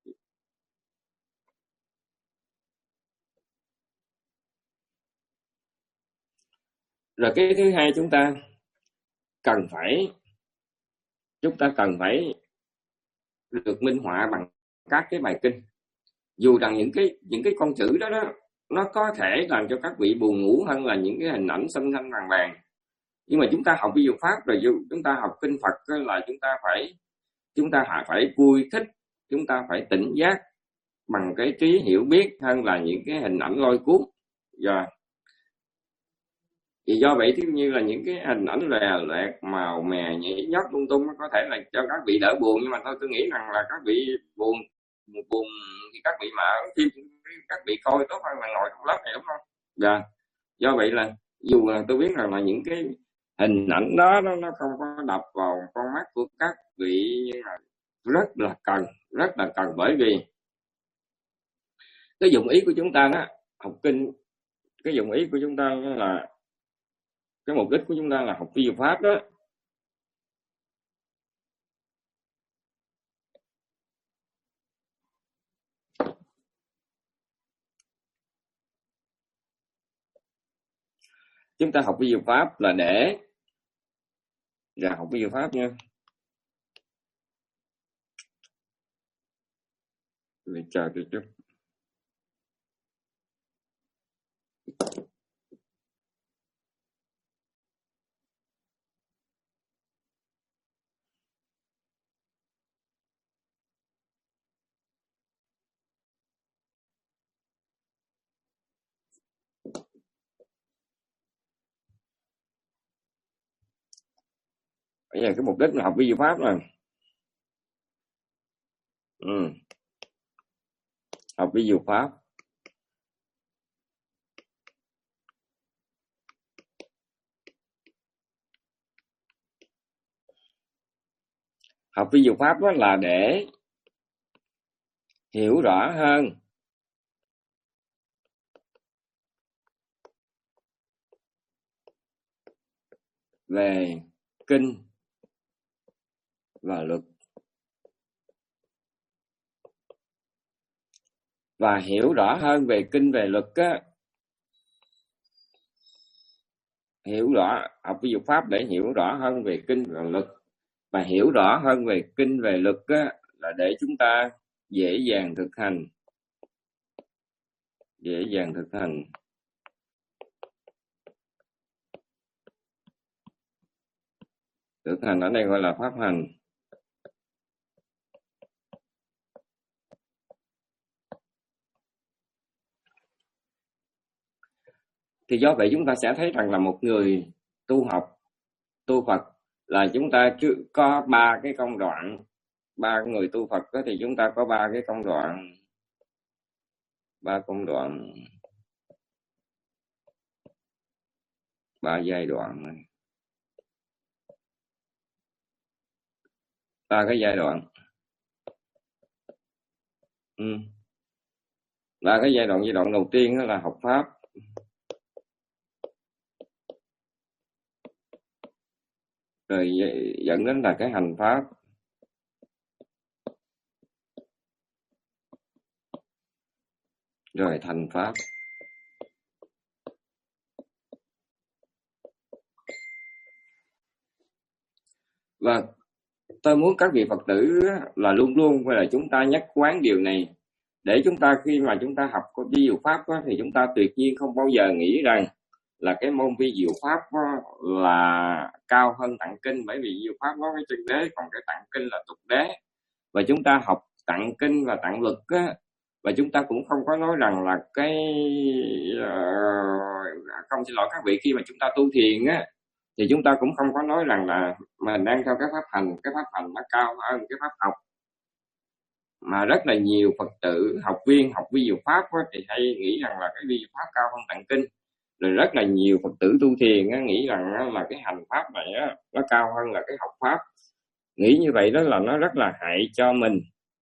A: Rồi cái thứ hai, chúng ta cần phải chúng ta cần phải được minh họa bằng các cái bài kinh. Dù rằng những cái những cái con chữ đó đó nó có thể làm cho các vị buồn ngủ hơn là những cái hình ảnh xanh xanh vàng vàng, nhưng mà chúng ta học vi diệu pháp rồi, chúng ta học kinh Phật là chúng ta phải chúng ta phải vui thích, chúng ta phải tỉnh giác bằng cái trí hiểu biết hơn là những cái hình ảnh lôi cuốn. Và thì do vậy, như là những cái hình ảnh lè lẹt, màu mè, nhảy nhót lung tung có thể là cho các vị đỡ buồn, nhưng mà thôi tôi nghĩ rằng là các vị buồn buồn thì các vị mà ở phim các vị coi tốt hơn là ngồi trong lớp này, đúng không? Và do vậy là dù là tôi biết rằng là những cái hình ảnh đó nó, nó không có đập vào con mắt của các vị, nhưng mà rất là cần, rất là cần. Bởi vì cái dụng ý của chúng ta đó, học kinh, cái dụng ý của chúng ta là, cái mục đích của chúng ta là học vi diệu pháp đó, chúng ta học vi diệu pháp là để là học vi diệu pháp nha. Để chờ tôi chút. Bây giờ cái mục đích là học vi diệu pháp rồi. Ừ. Học vi diệu pháp. Học vi diệu pháp đó là để hiểu rõ hơn về kinh và luật, và hiểu rõ hơn về kinh về luật á, hiểu rõ học vi diệu pháp để hiểu rõ hơn về kinh và luật, và hiểu rõ hơn về kinh về luật á, là để chúng ta dễ dàng thực hành, dễ dàng thực hành. Thực hành ở đây gọi là pháp hành. Thì do vậy chúng ta sẽ thấy rằng là một người tu học, tu Phật là chúng ta có ba cái công đoạn. Ba người tu Phật đó thì chúng ta có ba cái công đoạn, ba công đoạn, ba giai đoạn này. Ba cái giai đoạn. Ừ. Ba cái giai đoạn. Giai đoạn đầu tiên đó là học pháp, rồi dẫn đến là cái hành pháp, rồi thành pháp. Và tôi muốn các vị Phật tử là luôn luôn là chúng ta nhắc quán điều này, để chúng ta khi mà chúng ta học có vi diệu pháp đó, thì chúng ta tuyệt nhiên không bao giờ nghĩ rằng là cái môn vi diệu pháp đó là cao hơn tạng kinh, bởi vì vi diệu pháp có cái chân đế, còn cái tạng kinh là tục đế. Và chúng ta học tạng kinh và tạng luật á, và chúng ta cũng không có nói rằng là cái uh, không xin lỗi các vị, khi mà chúng ta tu thiền á thì chúng ta cũng không có nói rằng là mình đang theo cái pháp hành, cái pháp hành nó cao hơn cái pháp học. Mà rất là nhiều Phật tử, học viên học vi diệu pháp á, thì hay nghĩ rằng là cái vi diệu pháp cao hơn tạng kinh. Rồi rất là nhiều Phật tử tu thiền á, nghĩ rằng á, là cái hành pháp này á, nó cao hơn là cái học pháp. Nghĩ như vậy đó là nó rất là hại cho mình,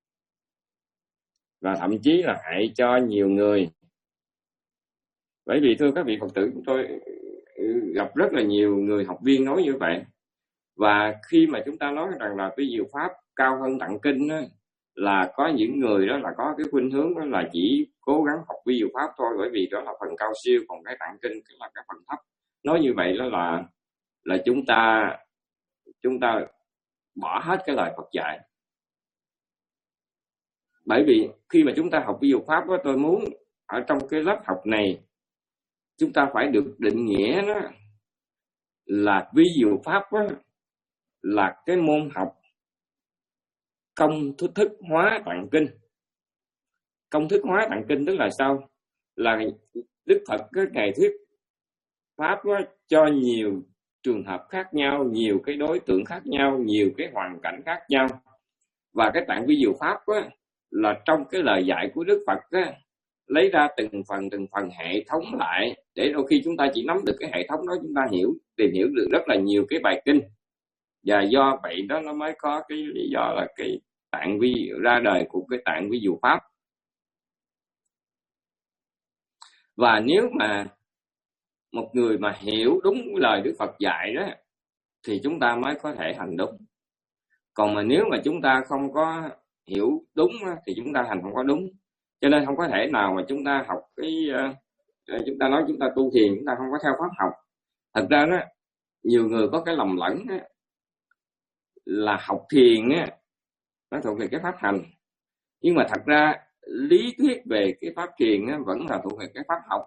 A: và thậm chí là hại cho nhiều người. Bởi vì thưa các vị Phật tử, tôi gặp rất là nhiều người học viên nói như vậy. Và khi mà chúng ta nói rằng là vi diệu pháp cao hơn tạng kinh á, là có những người đó là có cái khuynh hướng đó là chỉ cố gắng học vi diệu pháp thôi, bởi vì đó là phần cao siêu, còn cái tạng kinh là cái phần thấp. Nói như vậy đó là là chúng ta chúng ta bỏ hết cái lời Phật dạy. Bởi vì khi mà chúng ta học vi diệu pháp đó, tôi muốn ở trong cái lớp học này chúng ta phải được định nghĩa đó là vi diệu pháp đó là cái môn học công thức hóa tạng kinh. Công thức hóa tạng kinh tức là sao? Là Đức Phật cái ngày thuyết pháp đó, cho nhiều trường hợp khác nhau, nhiều cái đối tượng khác nhau, nhiều cái hoàn cảnh khác nhau. Và cái tạng vi diệu pháp đó, là trong cái lời dạy của Đức Phật đó, lấy ra từng phần từng phần hệ thống lại, để đôi khi chúng ta chỉ nắm được cái hệ thống đó, chúng ta hiểu tìm hiểu được rất là nhiều cái bài kinh. Và do vậy đó nó mới có cái lý do là cái tạng vi ra đời của cái tạng vi dụ pháp. Và nếu mà một người mà hiểu đúng lời Đức Phật dạy đó thì chúng ta mới có thể hành đúng. Còn mà nếu mà chúng ta không có hiểu đúng thì chúng ta hành không có đúng. Cho nên không có thể nào mà chúng ta học cái uh, chúng ta nói chúng ta tu thiền, chúng ta không có theo pháp học. Thật ra đó, nhiều người có cái lầm lẫn đó, là học thiền á, nó thuộc về cái pháp hành. Nhưng mà thật ra lý thuyết về cái pháp thiền á, vẫn là thuộc về cái pháp học.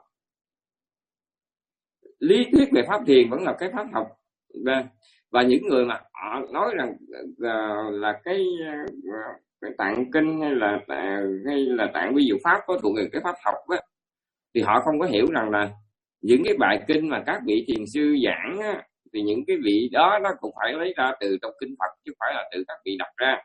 A: Lý thuyết về pháp thiền vẫn là cái pháp học. Và, và những người mà họ nói rằng uh, là cái uh, cái tạng kinh hay là hay là tạng vi dụ pháp có thuộc về cái pháp học á, thì họ không có hiểu rằng là những cái bài kinh mà các vị thiền sư giảng á, thì những cái vị đó nó cũng phải lấy ra từ trong kinh Phật chứ không phải là từ các vị đặt ra.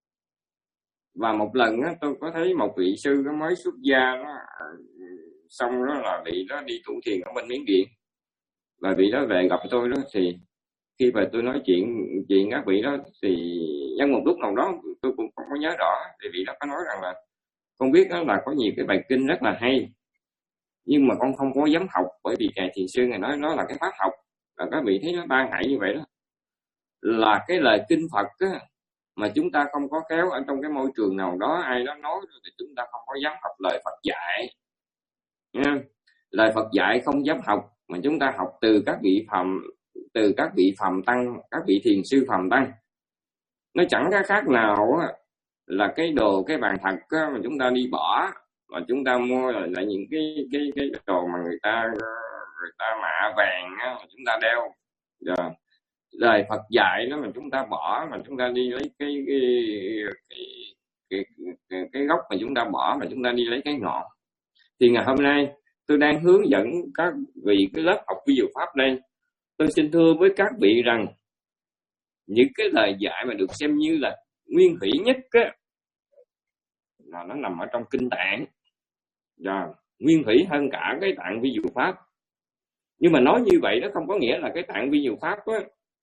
A: Và một lần á, tôi có thấy một vị sư nó mới xuất gia đó, xong đó là vị đó đi tu thiền ở bên Miến Điện, và vị đó về gặp tôi đó, thì khi mà tôi nói chuyện chuyện các vị đó thì nhân một lúc nào đó tôi cũng không có nhớ rõ, thì vị đó có nói rằng là con biết đó là có nhiều cái bài kinh rất là hay, nhưng mà con không có dám học, bởi vì ngài thiền sư ngài nói nó là cái pháp học. Và các vị thấy nó ban hại như vậy đó, là cái lời kinh Phật á, mà chúng ta không có khéo ở trong cái môi trường nào đó ai đó nói thì chúng ta không có dám học lời Phật dạy nha. Lời Phật dạy không dám học, mà chúng ta học từ các vị phàm, từ các vị phàm tăng, các vị thiền sư phàm tăng. Nó chẳng có khác nào á, là cái đồ cái bàn thật á, mà chúng ta đi bỏ, mà chúng ta mua là, là những cái cái cái đồ mà người ta người ta mạ vàng á, mà chúng ta đeo. Rồi lời Phật dạy đó mà chúng ta bỏ, mà chúng ta đi lấy cái cái cái, cái, cái, cái gốc mà chúng ta bỏ, mà chúng ta đi lấy cái ngọn. Thì ngày hôm nay tôi đang hướng dẫn các vị cái lớp học vi dụ pháp đây, tôi xin thưa với các vị rằng những cái lời dạy mà được xem như là nguyên thủy nhất á, là nó nằm ở trong kinh tạng, và nguyên thủy hơn cả cái tạng vi dụ pháp. Nhưng mà nói như vậy nó không có nghĩa là cái tạng vi dụ pháp á,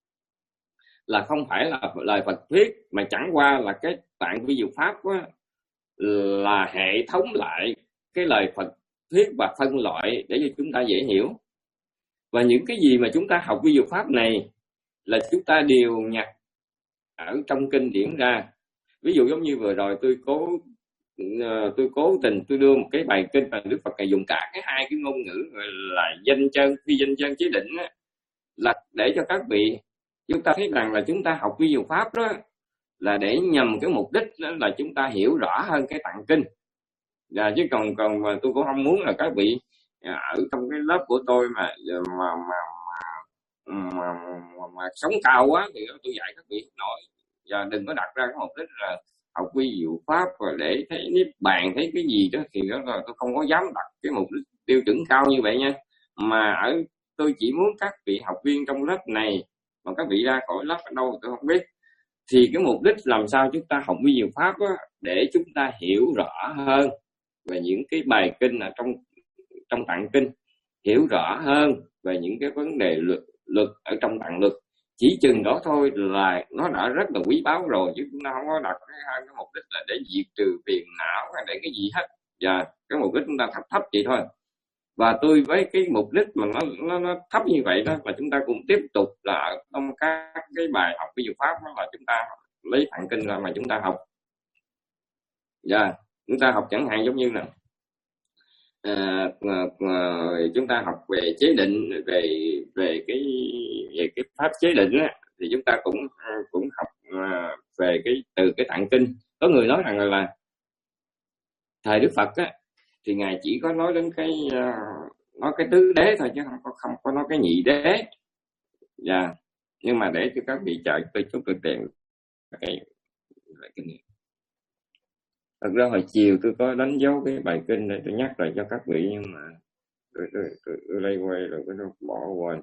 A: là không phải là lời Phật thuyết, mà chẳng qua là cái tạng vi dụ pháp á, là hệ thống lại cái lời Phật thuyết và phân loại để cho chúng ta dễ hiểu. Và những cái gì mà chúng ta học vi dụ pháp này là chúng ta đều nhặt ở trong kinh điển ra. Ví dụ giống như vừa rồi tôi cố tôi cố tình tôi đưa một cái bài kinh mà Đức Phật này dùng cả cái hai cái ngôn ngữ gọi là danh chân phi danh chân chế định á, là để cho các vị chúng ta thấy rằng là chúng ta học vi dụ pháp đó là để nhằm cái mục đích đó là chúng ta hiểu rõ hơn cái tạng kinh. Và chứ còn còn mà tôi cũng không muốn là các vị ở trong cái lớp của tôi mà mà mà mà, mà, mà, mà sống cao quá thì tôi dạy các vị nổi. Và đừng có đặt ra cái mục đích là học vi dụ pháp và để thấy niết bàn thấy cái gì đó, thì đó là tôi không có dám đặt cái mục đích tiêu chuẩn cao như vậy nha. Mà ở tôi chỉ muốn các vị học viên trong lớp này, mà các vị ra khỏi lớp ở đâu tôi không biết, thì cái mục đích làm sao chúng ta học vi dụ pháp đó, để chúng ta hiểu rõ hơn về những cái bài kinh ở trong trong tạng kinh, hiểu rõ hơn về những cái vấn đề luật luật ở trong tạng luật. Chỉ chừng đó thôi là nó đã rất là quý báu rồi, chứ chúng ta không có đặt cái, cái mục đích là để diệt trừ phiền não hay để cái gì hết. Và cái mục đích chúng ta thấp thấp vậy thôi. Và tôi với cái mục đích mà nó, nó, nó thấp như vậy đó, là chúng ta cũng tiếp tục là trong các cái bài học vi dụ pháp đó, là chúng ta lấy tạng kinh ra mà chúng ta học. Dạ, yeah. Chúng ta học chẳng hạn giống như là à, à, chúng ta học về chế định, về về cái về cái pháp chế định á, thì chúng ta cũng cũng học à, về cái từ cái tạng kinh. Có người nói rằng là, là thời Đức Phật á, thì ngài chỉ có nói đến cái uh, nói cái tứ đế thôi, chứ không có không có nói cái nhị đế. Dạ, yeah. Nhưng mà để cho các vị chờ tôi chút tôi tìm cái cái kinh nghiệm. Thật ra hồi chiều tôi có đánh dấu cái bài kinh để tôi nhắc lại cho các vị, nhưng mà tôi, tôi, tôi, tôi lay quay rồi cái nó bỏ quên.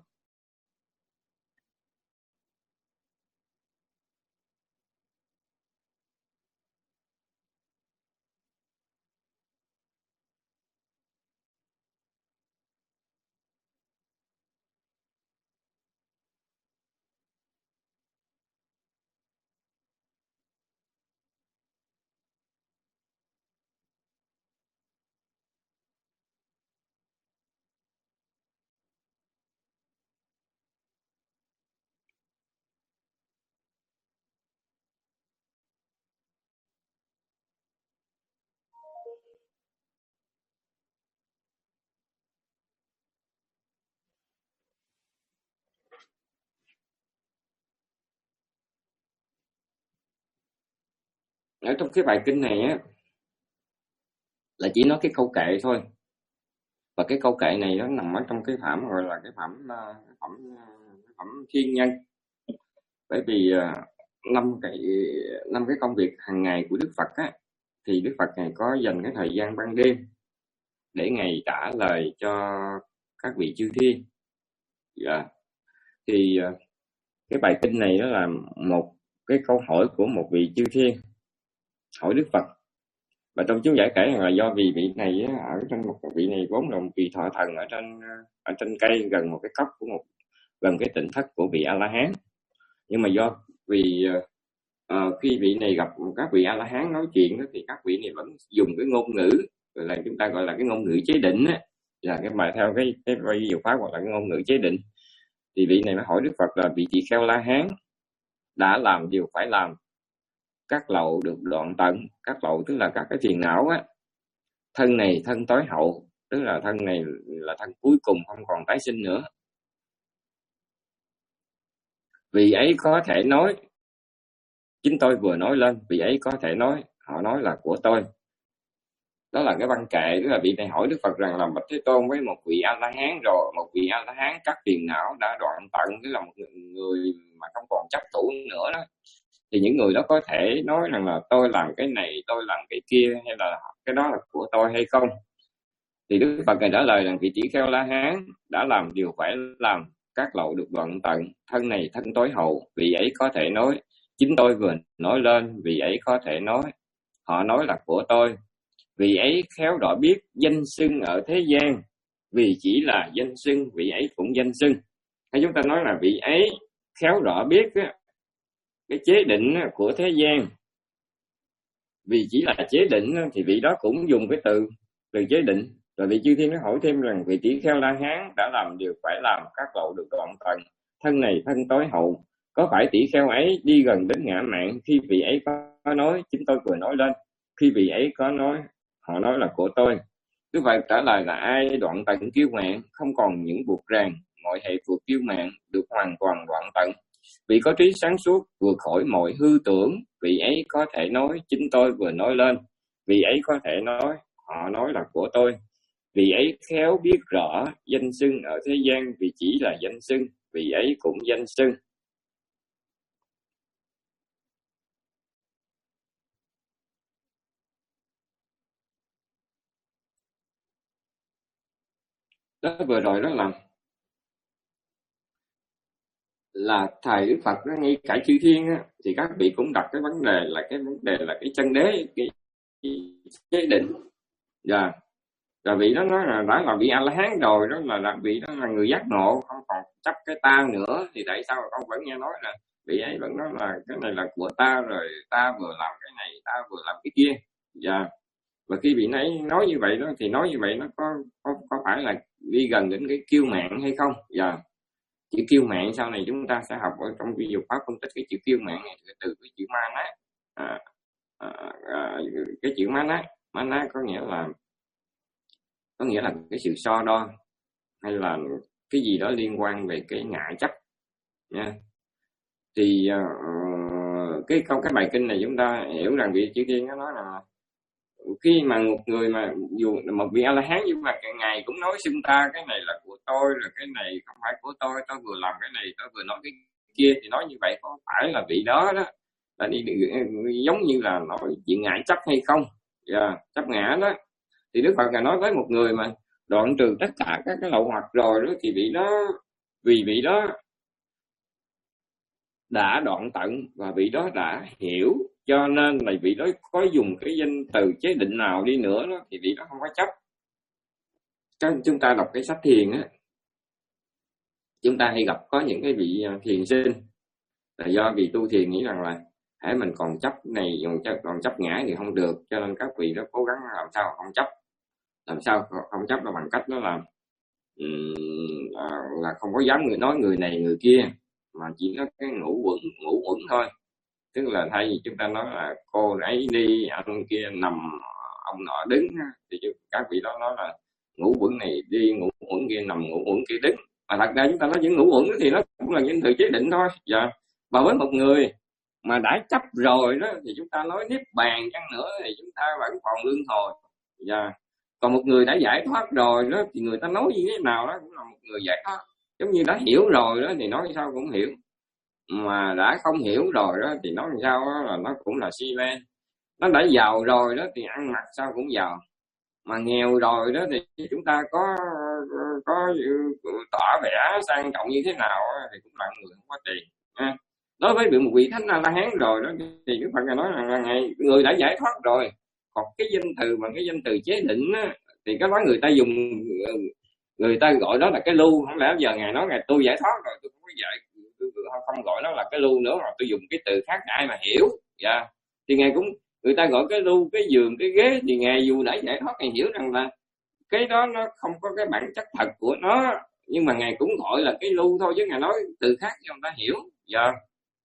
A: ở trong cái bài kinh này á là chỉ nói cái câu kệ thôi, và cái câu kệ này nó nằm ở trong cái phẩm gọi là cái phẩm cái phẩm cái phẩm thiên nhân. Bởi vì năm cái năm cái công việc hàng ngày của Đức Phật á, thì Đức Phật Ngài có dành cái thời gian ban đêm để Ngài trả lời cho các vị chư thiên. Dạ. Thì cái bài kinh này đó là một cái câu hỏi của một vị chư thiên hỏi Đức Phật, và trong chú giải kể là do vì vị này ở trên một vị này vốn là một vị thọ thần ở trên ở trên cây gần một cái cốc của một gần cái tỉnh thất của vị A La Hán, nhưng mà do vì uh, khi vị này gặp các vị A La Hán nói chuyện đó, thì các vị này vẫn dùng cái ngôn ngữ gọi là chúng ta gọi là cái ngôn ngữ chế định á, là cái bài theo cái cái ví dụ pháp hoặc là cái ngôn ngữ chế định. Thì vị này mới hỏi Đức Phật là vị tỳ kheo La Hán đã làm điều phải làm, các lậu được đoạn tận. Các lậu tức là các cái phiền não á, thân này thân tối hậu, tức là thân này là thân cuối cùng không còn tái sinh nữa. Vì ấy có thể nói, chính tôi vừa nói lên, vì ấy có thể nói, họ nói là của tôi. Đó là cái văn kệ, tức là vị này hỏi Đức Phật rằng là bạch Thế Tôn, với một vị A La Hán rồi, một vị A La Hán các phiền não đã đoạn tận, tức là một người mà không còn chấp thủ nữa đó, thì những người đó có thể nói rằng là tôi làm cái này, tôi làm cái kia, hay là cái đó là của tôi hay không? Thì Đức Phật Ngài trả lời rằng vị tỷ kheo La Hán đã làm điều phải làm, các lậu được đoạn tận, thân này thân tối hậu, vị ấy có thể nói, chính tôi vừa nói lên, vị ấy có thể nói, họ nói là của tôi. Vị ấy khéo rõ biết danh xưng ở thế gian, vì chỉ là danh xưng, vị ấy cũng danh xưng. Hay chúng ta nói là vị ấy khéo rõ biết á, cái chế định của thế gian, vì chỉ là chế định thì vị đó cũng dùng cái từ từ chế định. Rồi vị chư thiên nó hỏi thêm rằng vị tỷ kheo La Hán đã làm điều phải làm, các lậu được đoạn tận, thân này thân tối hậu, có phải tỷ kheo ấy đi gần đến ngã mạn khi vị ấy có nói chính tôi vừa nói lên, khi vị ấy có nói họ nói là của tôi? Cứ vậy trả lời là ai đoạn tận kiêu mạn, không còn những buộc ràng, mọi hệ thuộc kiêu mạn được hoàn toàn đoạn tận. Vị có trí sáng suốt, vượt khỏi mọi hư tưởng, vị ấy có thể nói chính tôi vừa nói lên, vị ấy có thể nói họ nói là của tôi. Vị ấy khéo biết rõ danh xưng ở thế gian, vì chỉ là danh xưng, vị ấy cũng danh xưng. Đó vừa rồi đó là là thầy Đức Phật đó, ngay cả chư thiên á, thì các vị cũng đặt cái vấn đề là cái vấn đề là cái chân đế, cái chế định. Dạ. Rồi vị đó nói là đã là vị A La Hán rồi, đó là, là vị đó là người giác ngộ, không còn chấp cái ta nữa, thì tại sao con vẫn nghe nói là vị ấy vẫn nói là cái này là của ta, rồi ta vừa làm cái này, ta vừa làm cái kia. Dạ. Và khi vị ấy nói như vậy đó, thì nói như vậy nó có có, có phải là đi gần đến cái kiêu mạn hay không? Dạ. Chữ kiêu mạn sau này chúng ta sẽ học ở trong ví dụ pháp phân tích cái chữ kiêu mạn này từ cái chữ ma ná. À, à, à, cái chữ ma ná, ma ná có nghĩa là có nghĩa là cái sự so đo, hay là cái gì đó liên quan về cái ngã chấp nha. Thì uh, cái câu cái bài kinh này chúng ta hiểu rằng vị chư thiên nó nói là khi mà một người mà dù một vị A La Hán nhưng mà ngày cũng nói xưng ta, cái này là của tôi, rồi cái này không phải của tôi, tôi vừa làm cái này, tôi vừa nói cái kia, thì nói như vậy có phải là vị đó đó là đi giống như là nói chuyện ngã chấp hay không? Yeah, chấp ngã đó. Thì Đức Phật nói với một người mà đoạn trừ tất cả các cái lậu hoặc rồi đó, thì vị đó vì vị đó đã đoạn tận và vị đó đã hiểu, cho nên là vị đó có dùng cái danh từ chế định nào đi nữa đó, thì vị đó không có chấp. Các chúng ta đọc cái sách thiền á, chúng ta hay gặp có những cái vị thiền sinh là do vì tu thiền nghĩ rằng là hãy mình còn chấp này còn chấp, còn chấp ngã thì không được, cho nên các vị đó cố gắng làm sao không chấp. Làm sao không chấp là bằng cách đó là là không có dám người nói người này người kia, mà chỉ có cái ngũ quẩn ngũ quẩn thôi. Tức là thay vì chúng ta nói là cô ấy đi, anh kia nằm, ông nọ đứng, thì các vị đó nói là ngũ quẩn này đi, ngũ quẩn kia nằm, ngũ quẩn kia đứng. Mà thật ra chúng ta nói những ngũ quẩn thì nó cũng là những từ chế định thôi. Dạ. Và với một người Mà đã chấp rồi đó thì chúng ta nói niết bàn chăng nữa thì chúng ta vẫn còn luân hồi. Yeah. Còn một người đã giải thoát rồi đó thì người ta nói như thế nào đó cũng là một người giải thoát. Giống như đã hiểu rồi đó thì nói sao cũng hiểu, mà đã không hiểu rồi đó thì nói sao đó là nó cũng là si mê. Nó đã giàu rồi đó thì ăn mặc sao cũng giàu, mà nghèo rồi đó thì chúng ta có có tỏ vẻ sang trọng như thế nào thì cũng là người không có tiền. À, đối với một vị thánh La Hán rồi đó thì Đức Phật nói là ngày người đã giải thoát rồi. Còn cái danh từ mà cái danh từ chế định á, thì cái đó người ta dùng, người ta gọi đó là cái lưu. Không lẽ giờ ngài nói ngài tôi giải thoát rồi tôi không có giải, tôi không gọi nó là cái lưu nữa, mà tôi dùng cái từ khác ai mà hiểu. Dạ. Yeah. Thì ngài cũng, người ta gọi cái lưu, cái giường, cái ghế thì ngài dù đã giải thoát ngài hiểu rằng là cái đó nó không có cái bản chất thật của nó, nhưng mà ngài cũng gọi là cái lưu thôi, chứ ngài nói từ khác cho người ta hiểu. Dạ. Yeah.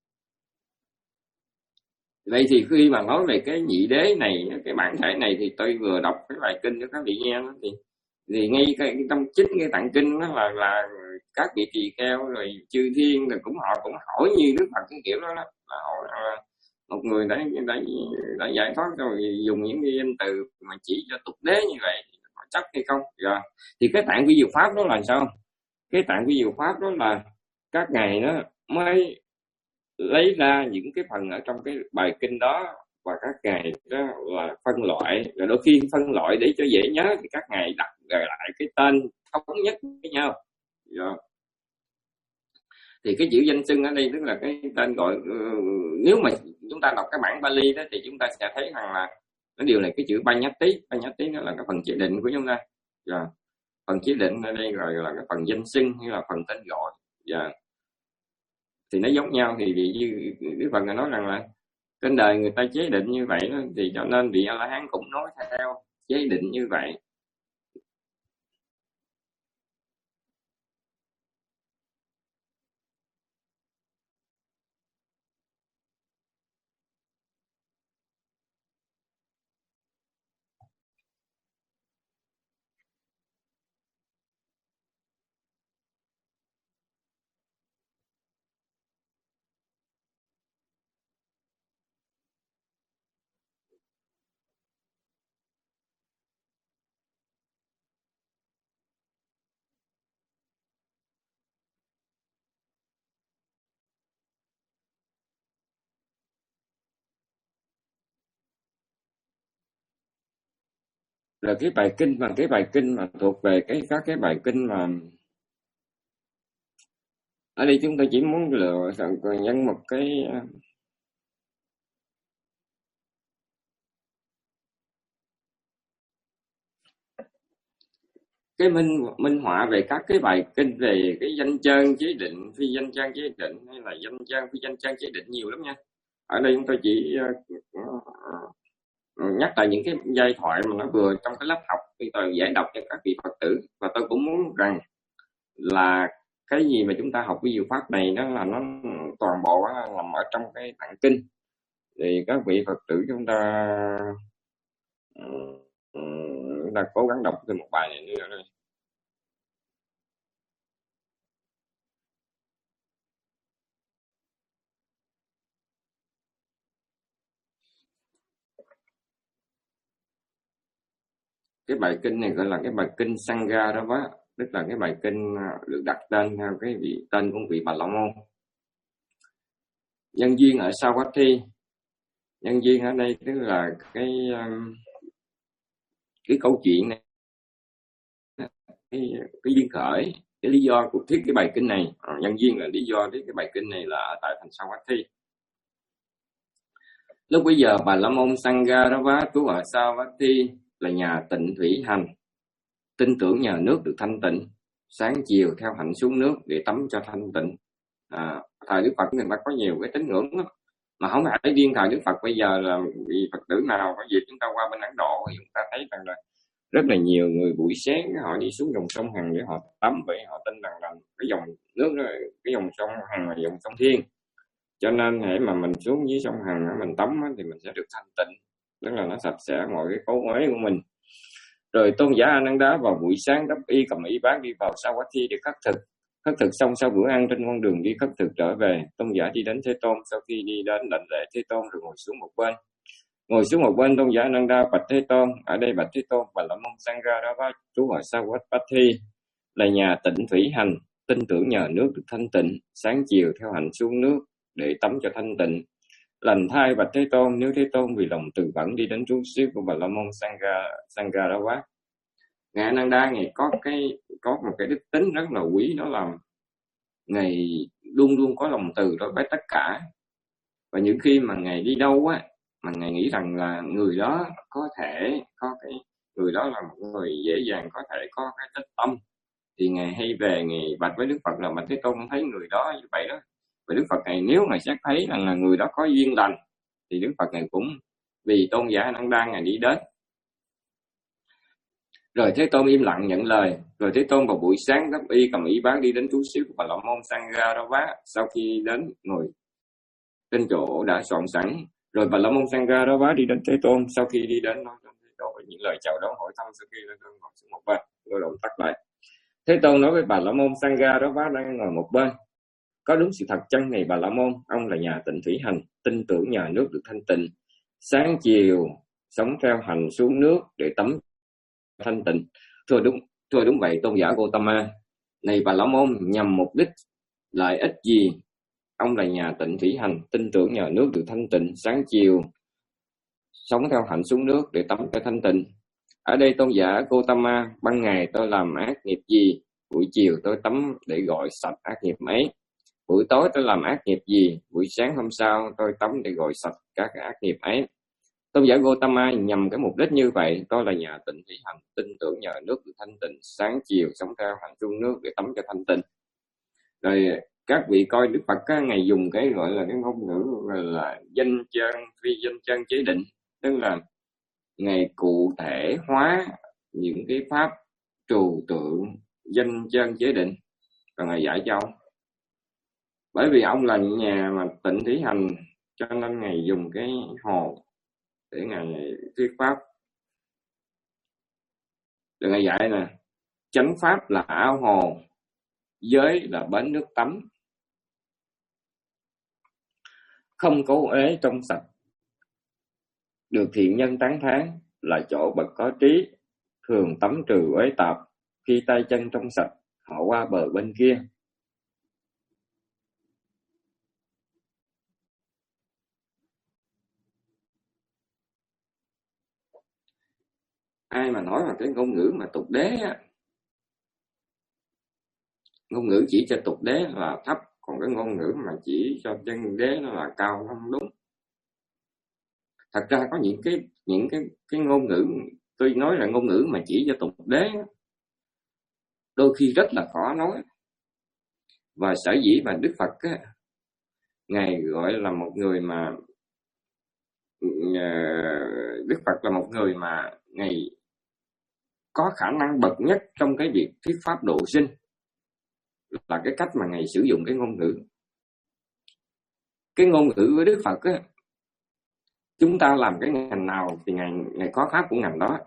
A: Vậy thì khi mà nói về cái nhị đế này, cái bản thể này, thì tôi vừa đọc cái bài kinh cho các vị nghe đó, thì thì ngay cái, trong chính cái tạng kinh đó là là các vị tỳ kheo rồi chư thiên rồi cũng họ cũng hỏi như Đức Phật cái kiểu đó, đó là hỏi là một người đã đã đã giải thoát rồi dùng những cái danh từ mà chỉ cho tục đế như vậy họ chắc hay không. Rồi thì cái tạng vi diệu pháp đó là sao? Cái tạng vi diệu pháp đó là các ngài đó mới lấy ra những cái phần ở trong cái bài kinh đó, và các ngài đó là phân loại, rồi đôi khi phân loại để cho dễ nhớ thì các ngài đặt lại cái tên thống nhất với nhau. Rồi. Thì cái chữ danh xưng ở đây tức là cái tên gọi. Nếu mà chúng ta đọc cái bản Bali đó thì chúng ta sẽ thấy rằng là cái điều này, cái chữ Panyati, Panyati nó là cái phần chỉ định của chúng ta. Rồi. Phần chỉ định ở đây rồi là cái phần danh xưng hay là phần tên gọi. Rồi. Thì nó giống nhau. Thì vì như Đức Phật nói rằng là trên đời người ta chế định như vậy đó, thì cho nên vị A La Hán cũng nói theo chế định như vậy. Là cái bài kinh mà cái bài kinh mà thuộc về cái các cái bài kinh mà ở đây chúng tôi chỉ muốn lựa nhân một cái cái minh minh họa về các cái bài kinh về cái danh chân chế định, phi danh chân chế định, hay là danh chân phi danh chân chế định nhiều lắm nha. Ở đây chúng tôi chỉ uh, nhắc lại những cái giai thoại mà nó vừa trong cái lớp học khi tôi giải đọc cho các vị Phật tử. Và tôi cũng muốn rằng là cái gì mà chúng ta học vi diệu pháp này đó là nó toàn bộ nó nằm ở trong cái tạng kinh, thì các vị Phật tử chúng ta uh, chúng ta cố gắng đọc thêm một bài này nữa đây. Cái bài kinh này gọi là cái bài kinh Sangha đó quá, tức là cái bài kinh được đặt tên theo cái vị tên của vị Bà La Môn. Nhân duyên ở Savatthi, nhân duyên ở đây tức là cái cái câu chuyện này, cái, cái duyên khởi, cái lý do của thuyết cái bài kinh này. Nhân duyên là lý do thuyết cái bài kinh này là tại thành Savatthi. Lúc bây giờ Bà La Môn Sangha trú ở Savatthi, là nhà tịnh thủy hành, tin tưởng nhờ nước được thanh tịnh, sáng chiều theo hạnh xuống nước để tắm cho thanh tịnh. À, thời Đức Phật người ta có nhiều cái tín ngưỡng đó, mà không phải riêng thời Đức Phật. Bây giờ là vì Phật tử nào có dịp chúng ta qua bên Ấn Độ thì chúng ta thấy rằng là rất là nhiều người buổi sáng họ đi xuống dòng sông Hằng để họ tắm, bởi họ tin rằng là cái dòng nước đó, cái dòng sông Hằng là dòng sông Thiên, cho nên hễ mà mình xuống dưới sông Hằng mình tắm thì mình sẽ được thanh tịnh, tức là nó sạch sẽ mọi cái khấu uế của mình. Rồi tôn giả A Nan Đá vào buổi sáng đắp y cầm y bát đi vào Savatthi để khất thực. Khất thực xong sau bữa ăn, trên con đường đi khất thực trở về, tôn giả đi đến Thế Tôn. Sau khi đi đến đảnh lễ Thế Tôn rồi ngồi xuống một bên. Ngồi xuống một bên, tôn giả Ananda bạch Thế Tôn: ở đây bạch Thế Tôn, Bà La Môn Sanghadava trú ở Savatthi, là nhà tịnh thủy hành, tin tưởng nhờ nước được thanh tịnh, sáng chiều theo hành xuống nước để tắm cho thanh tịnh. Lành thay bạch Thế Tôn, nếu Thế Tôn vì lòng từ bẩn đi đến trú xứ của Bà La Môn Sanghadava. Ngài Ananda ngài có cái có một cái đức tính rất là quý, đó là ngài luôn luôn có lòng từ đối với tất cả. Và những khi mà ngài đi đâu á, mà ngài nghĩ rằng là người đó có thể có cái người đó là một người dễ dàng có thể có cái tích tâm, thì ngài hay về ngài bạch với Đức Phật là bạch Thế Tôn thấy người đó như vậy đó. Và Đức Phật này nếu ngài xét thấy rằng là người đó có duyên lành, thì Đức Phật này cũng vì tôn giả Ananda ngài đi đến. Rồi Thế Tôn im lặng nhận lời. Rồi Thế Tôn vào buổi sáng đắp y cầm y bát đi đến trú xứ của Bà La Môn Sanghadava. Sau khi đến ngồi trên chỗ đã soạn sẵn. Rồi Bà La Môn Sanghadava đi đến Thế Tôn. Sau khi đi đến nói với Thế Tôn những lời chào đón hỏi thăm. Sau khi lên ngồi xuống một bên, rồi động tắt lại. Thế Tôn nói với Bà La Môn Sanghadava đang ngồi một bên: có đúng sự thật chăng này Bà La Môn, ông là nhà tịnh thủy hành, tin tưởng nhờ nước được thanh tịnh, sáng chiều sống theo hành xuống nước để tắm thanh tịnh? Thưa đúng, thưa đúng vậy tôn giả Gotama. Này Bà La Môn, nhằm mục đích lợi ích gì ông là nhà tịnh thủy hành, tin tưởng nhờ nước được thanh tịnh, sáng chiều sống theo hạnh xuống nước để tắm cho thanh tịnh? Ở đây tôn giả Gotama, ban ngày tôi làm ác nghiệp gì, buổi chiều tôi tắm để gọi sạch ác nghiệp ấy. Buổi tối tôi làm ác nghiệp gì, buổi sáng hôm sau tôi tắm để gọi sạch các ác nghiệp ấy. Tôn giả Gotama, nhằm cái mục đích như vậy, tôi là nhà tịnh thủy hành, tin tưởng nhờ nước được thanh tịnh, sáng chiều sống theo hành xuống nước để tắm cho thanh tịnh. Rồi các vị coi Đức Phật á, ngài dùng cái gọi là cái ngôn ngữ gọi là danh chân phi danh chân chế định, tức là ngài cụ thể hóa những cái pháp trừu tượng danh chân chế định và ngài giải cho ông. Bởi vì ông là nhà mà tịnh thủy hành, cho nên ngài dùng cái hồ để ngài thuyết pháp. Rồi ngài dạy nè: chánh pháp là ao hồ, giới là bến nước tắm, không cố uế trong sạch, được thiện nhân tán thán, là chỗ bậc có trí, thường tắm trừ uế tạp, khi tay chân trong sạch, họ qua bờ bên kia. Ai mà nói là cái ngôn ngữ mà tục đế á, ngôn ngữ chỉ cho tục đế là thấp, còn cái ngôn ngữ mà chỉ cho chân đế nó là cao, không đúng. Thật ra có những cái những cái cái ngôn ngữ, tôi nói là ngôn ngữ mà chỉ cho tục đế, đôi khi rất là khó nói. Và sở dĩ mà Đức Phật á, ngài gọi là một người mà Đức Phật là một người mà ngài có khả năng bậc nhất trong cái việc thuyết pháp độ sinh, là cái cách mà ngài sử dụng cái ngôn ngữ. Cái ngôn ngữ của Đức Phật á, chúng ta làm cái ngành nào thì ngài, ngài có pháp của ngành đó.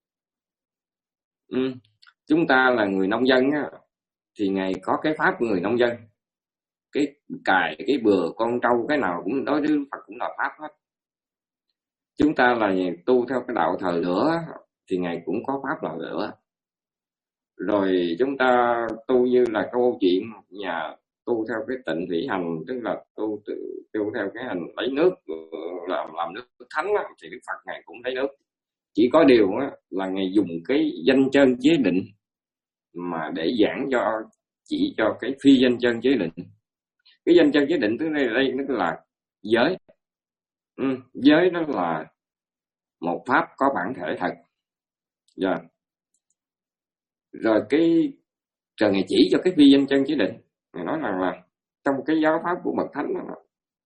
A: Ừ. Chúng ta là người nông dân á, thì ngài có cái pháp của người nông dân. Cái cài, cái bừa, con trâu, cái nào cũng đối với Đức Phật cũng là pháp hết. Chúng ta là tu theo cái đạo thờ lửa thì ngài cũng có pháp là lửa. Rồi chúng ta tu như là câu chuyện nhà tu theo cái tịnh thủy hành, tức là tu tu theo cái hành lấy nước làm làm nước thánh á, thì Đức Phật ngài cũng lấy nước. Chỉ có điều á, là ngài dùng cái danh chân chế định mà để giảng cho chỉ cho cái phi danh chân chế định. Cái danh chân chế định tức đây đây nó là giới. Ừ, giới đó là một pháp có bản thể thật. Rồi, rồi cái trời ngài chỉ cho cái phi danh chân chế định, ngài nói rằng là trong cái giáo pháp của bậc thánh đó,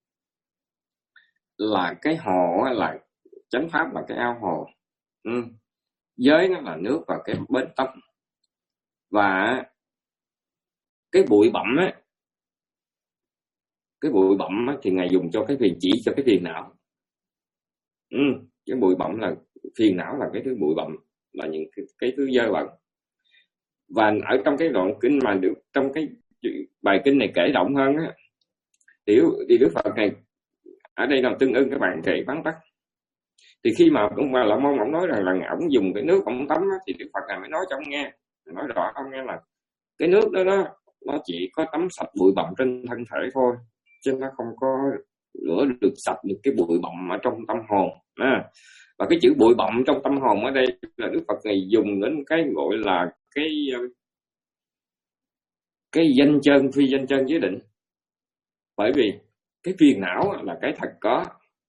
A: là cái hồ là chánh pháp là cái ao hồ. Ừ. Giới nó là nước và cái bến tóc. Và cái bụi bặm á, cái bụi bặm á, thì ngài dùng cho cái phiền chỉ cho cái phiền não. Ừ. Cái bụi bặm là phiền não, là cái thứ bụi bặm, là những cái, cái thứ dơ bẩn. Và ở trong cái đoạn kinh mà được trong cái bài kinh này kể rộng hơn á, thì, thì Đức Phật này ở đây là tương ưng các bạn kệ vắn tắt. Thì khi mà ông Bà La Môn ông nói rằng là ông dùng cái nước ông tắm á, thì Đức Phật này mới nói cho ông nghe, nói rõ ông nghe là cái nước đó đó nó chỉ có tắm sạch bụi bặm trên thân thể thôi, chứ nó không có rửa được sạch được cái bụi bặm ở trong tâm hồn. À, và cái chữ bụi bặm trong tâm hồn ở đây là Đức Phật này dùng đến cái gọi là cái cái danh chân phi danh chân giới định. Bởi vì cái phiền não là cái thật có,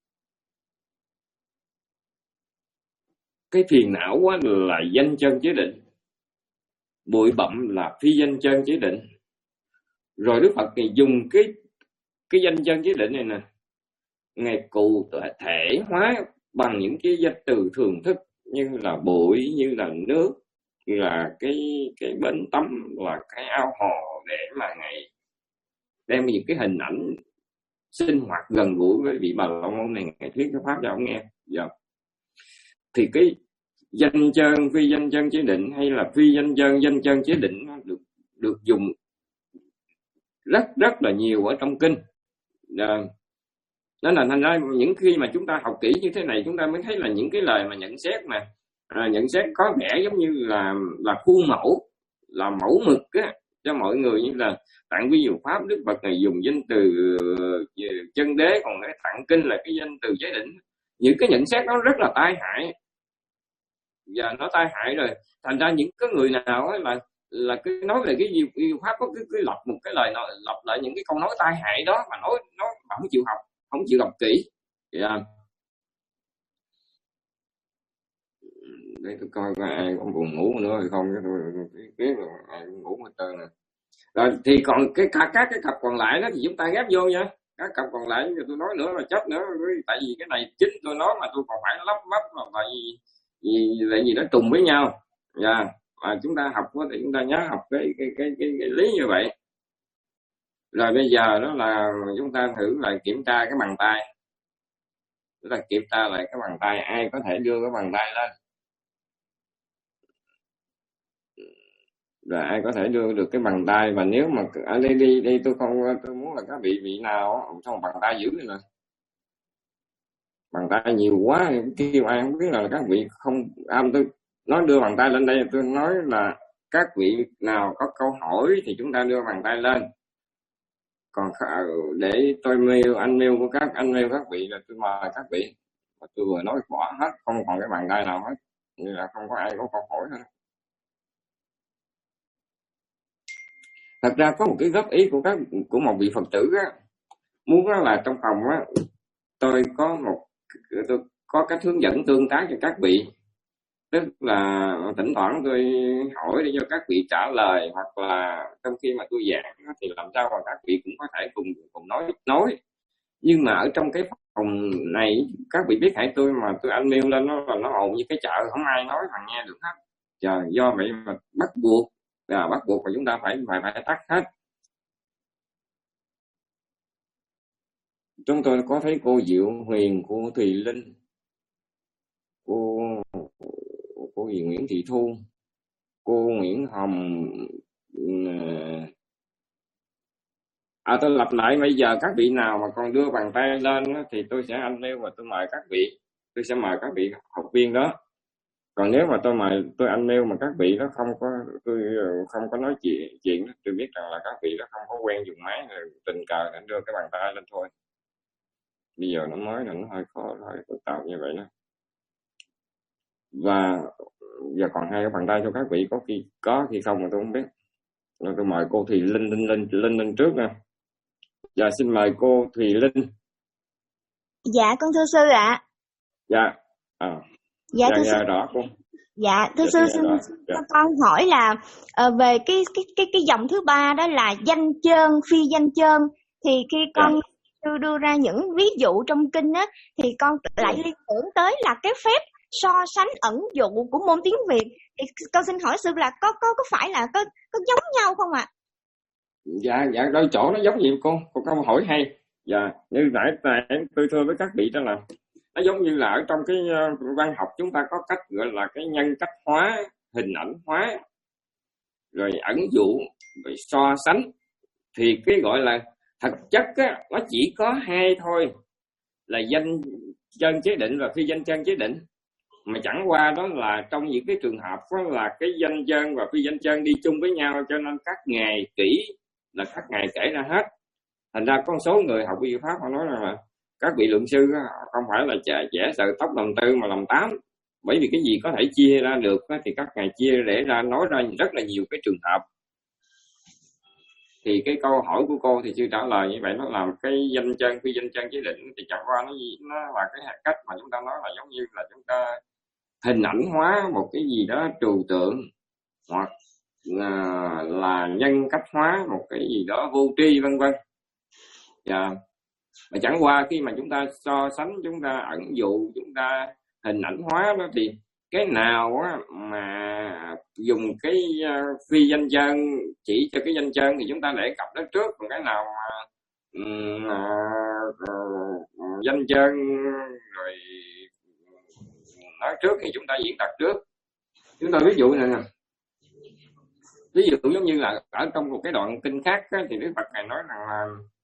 A: cái phiền não là danh chân giới định, bụi bặm là phi danh chân giới định. Rồi Đức Phật thì dùng cái cái danh chân giới định này nè, Ngài cụ thể hóa bằng những cái danh từ thường thức như là bụi, như là nước, như là cái cái bến tắm, là cái ao hồ, để mà Ngài đem những cái hình ảnh sinh hoạt gần gũi với vị Bà La Môn này, Ngài thuyết cái pháp cho ông nghe. Dạ. Thì cái danh chân phi danh chân chế định hay là phi danh chân danh chân chế định nó được được dùng rất rất là nhiều ở trong kinh. À, đó là thành ra những khi mà chúng ta học kỹ như thế này, chúng ta mới thấy là những cái lời mà nhận xét mà à, nhận xét có vẻ giống như là là khuôn mẫu, là mẫu mực á, cho mọi người, như là tạng vi diệu pháp Đức Phật này dùng danh từ chân đế, còn cái tạng kinh là cái danh từ giới định. Những cái nhận xét đó rất là tai hại, và nó tai hại rồi. Thành ra những cái người nào ấy là là cứ nói về cái diệu pháp có cứ, cứ lọc một cái lời nói, lọc lại những cái câu nói tai hại đó mà nói nó mà không chịu học, không chịu đọc kỹ. Yeah. Để tôi coi coi ai còn buồn ngủ nữa hay không, cái tôi biết rồi ai ngủ hết trơn rồi. Rồi thì còn cái cả các cái cặp còn lại đó thì chúng ta ghép vô nha. Các cặp còn lại tôi nói nữa là chết nữa, tại vì cái này chính tôi nói mà tôi còn phải lắp bắp, là tại vì vì tại vì nó trùng với nhau. Dạ. Yeah. Và chúng ta học thì chúng ta nhớ học cái cái cái cái, cái lý như vậy. Rồi bây giờ đó là chúng ta thử lại kiểm tra cái bàn tay. Chúng ta kiểm tra lại cái bàn tay, ai có thể đưa cái bàn tay lên. Rồi ai có thể đưa được cái bàn tay, và nếu mà ở đây đi đi tôi không tôi muốn là các vị vị nào trong bàn tay giữ này nè. Bàn tay nhiều quá kêu ai không biết là các vị không am tôi nói đưa bàn tay lên đây, tôi nói là các vị nào có câu hỏi thì chúng ta đưa bàn tay lên. Còn để tôi mail anh mail của các anh mail các vị là tôi mời các vị. Và tôi vừa nói bỏ hết, không còn cái bàn tay nào hết, như là không có ai có câu hỏi nữa. Thật ra có một cái góp ý của các của một vị Phật tử á, muốn là trong phòng á tôi có một tôi có cách hướng dẫn tương tác cho các vị, tức là thỉnh thoảng tôi hỏi để cho các vị trả lời, hoặc là trong khi mà tôi giảng thì làm sao mà các vị cũng có thể cùng cùng nói nói. Nhưng mà ở trong cái phòng này các vị biết hãy tôi mà tôi anh mail lên nó là nó ồn như cái chợ, không ai nói mà nghe được hết. Trời, do vậy mà bắt buộc là bắt buộc mà chúng ta phải phải phải tắt hết. Chúng tôi có thấy cô Diệu Huyền, cô Thùy Linh, cô cô gì Nguyễn Thị Thu, cô Nguyễn Hồng. À, tôi lặp lại, bây giờ các vị nào mà còn đưa bàn tay lên thì tôi sẽ anh mail và tôi mời các vị, tôi sẽ mời các vị học viên đó. Còn nếu mà tôi mời tôi anh mail mà các vị đó không có tôi không có nói chuyện chuyện tôi biết rằng là các vị đó không có quen dùng máy, tình cờ để đưa cái bàn tay lên thôi. Bây giờ nó mới là nó hơi khó, hơi phức tạp như vậy đó. Và giờ còn hai cái bàn tay cho các vị, có khi có khi không mà tôi không biết. Rồi tôi mời cô Thùy Linh Linh Linh Linh Linh trước nè. Dạ xin mời cô Thùy Linh.
D: Dạ con thưa sư ạ. À.
A: Dạ. À.
D: Dạ,
A: dạ
D: thưa
A: dạ
D: sư.
A: rõ cô.
D: Dạ thưa
A: dạ,
D: sư, xin
A: dạ.
D: con hỏi là uh, về cái cái cái cái dòng thứ ba đó là danh chơn phi danh chơn, thì khi con dạ. sư đưa ra những ví dụ trong kinh á thì con lại liên tưởng tới là cái phép so sánh ẩn dụ của môn tiếng Việt, thì con xin hỏi sư là có có có phải là có có giống nhau không ạ? À?
A: Dạ dạ đôi chỗ nó giống gì cô? Cô câu hỏi hay. Dạ như nãy tại tôi thưa với các vị đó là nó giống như là ở trong cái văn học chúng ta có cách gọi là cái nhân cách hóa, hình ảnh hóa, rồi ẩn dụ, rồi so sánh. thì cái gọi là thực chất á, nó chỉ có hai thôi, là danh chân chế định và phi danh chân chế định. Mà chẳng qua đó là trong những cái trường hợp đó là cái danh chân và phi danh chân đi chung với nhau, cho nên các ngày kỹ là các ngày kể ra hết. Thành ra con số người học y pháp họ nói rằng là các vị luận sư không phải là trẻ trẻ sợ tóc làm tư mà làm tám, bởi vì cái gì có thể chia ra được thì các ngày chia để ra nói ra rất là nhiều cái trường hợp. Thì cái câu hỏi của cô thì chưa trả lời như vậy, nó làm cái danh chân phi danh chân chế định thì chẳng qua nó nó là cái cách mà chúng ta nói là giống như là chúng ta hình ảnh hóa một cái gì đó trừu tượng, hoặc là, là nhân cách hóa một cái gì đó vô tri vân vân. Và mà chẳng qua khi mà chúng ta so sánh, chúng ta ẩn dụ, chúng ta hình ảnh hóa đó, thì cái nào á, mà dùng cái uh, phi danh chân chỉ cho cái danh chân thì chúng ta để cặp đó trước, còn cái nào mà um, uh, uh, danh chân rồi nói trước thì chúng ta diễn đạt trước. Chúng ta ví dụ này nè, ví dụ giống như là ở trong một cái đoạn kinh khác á, thì Đức Phật này nói rằng là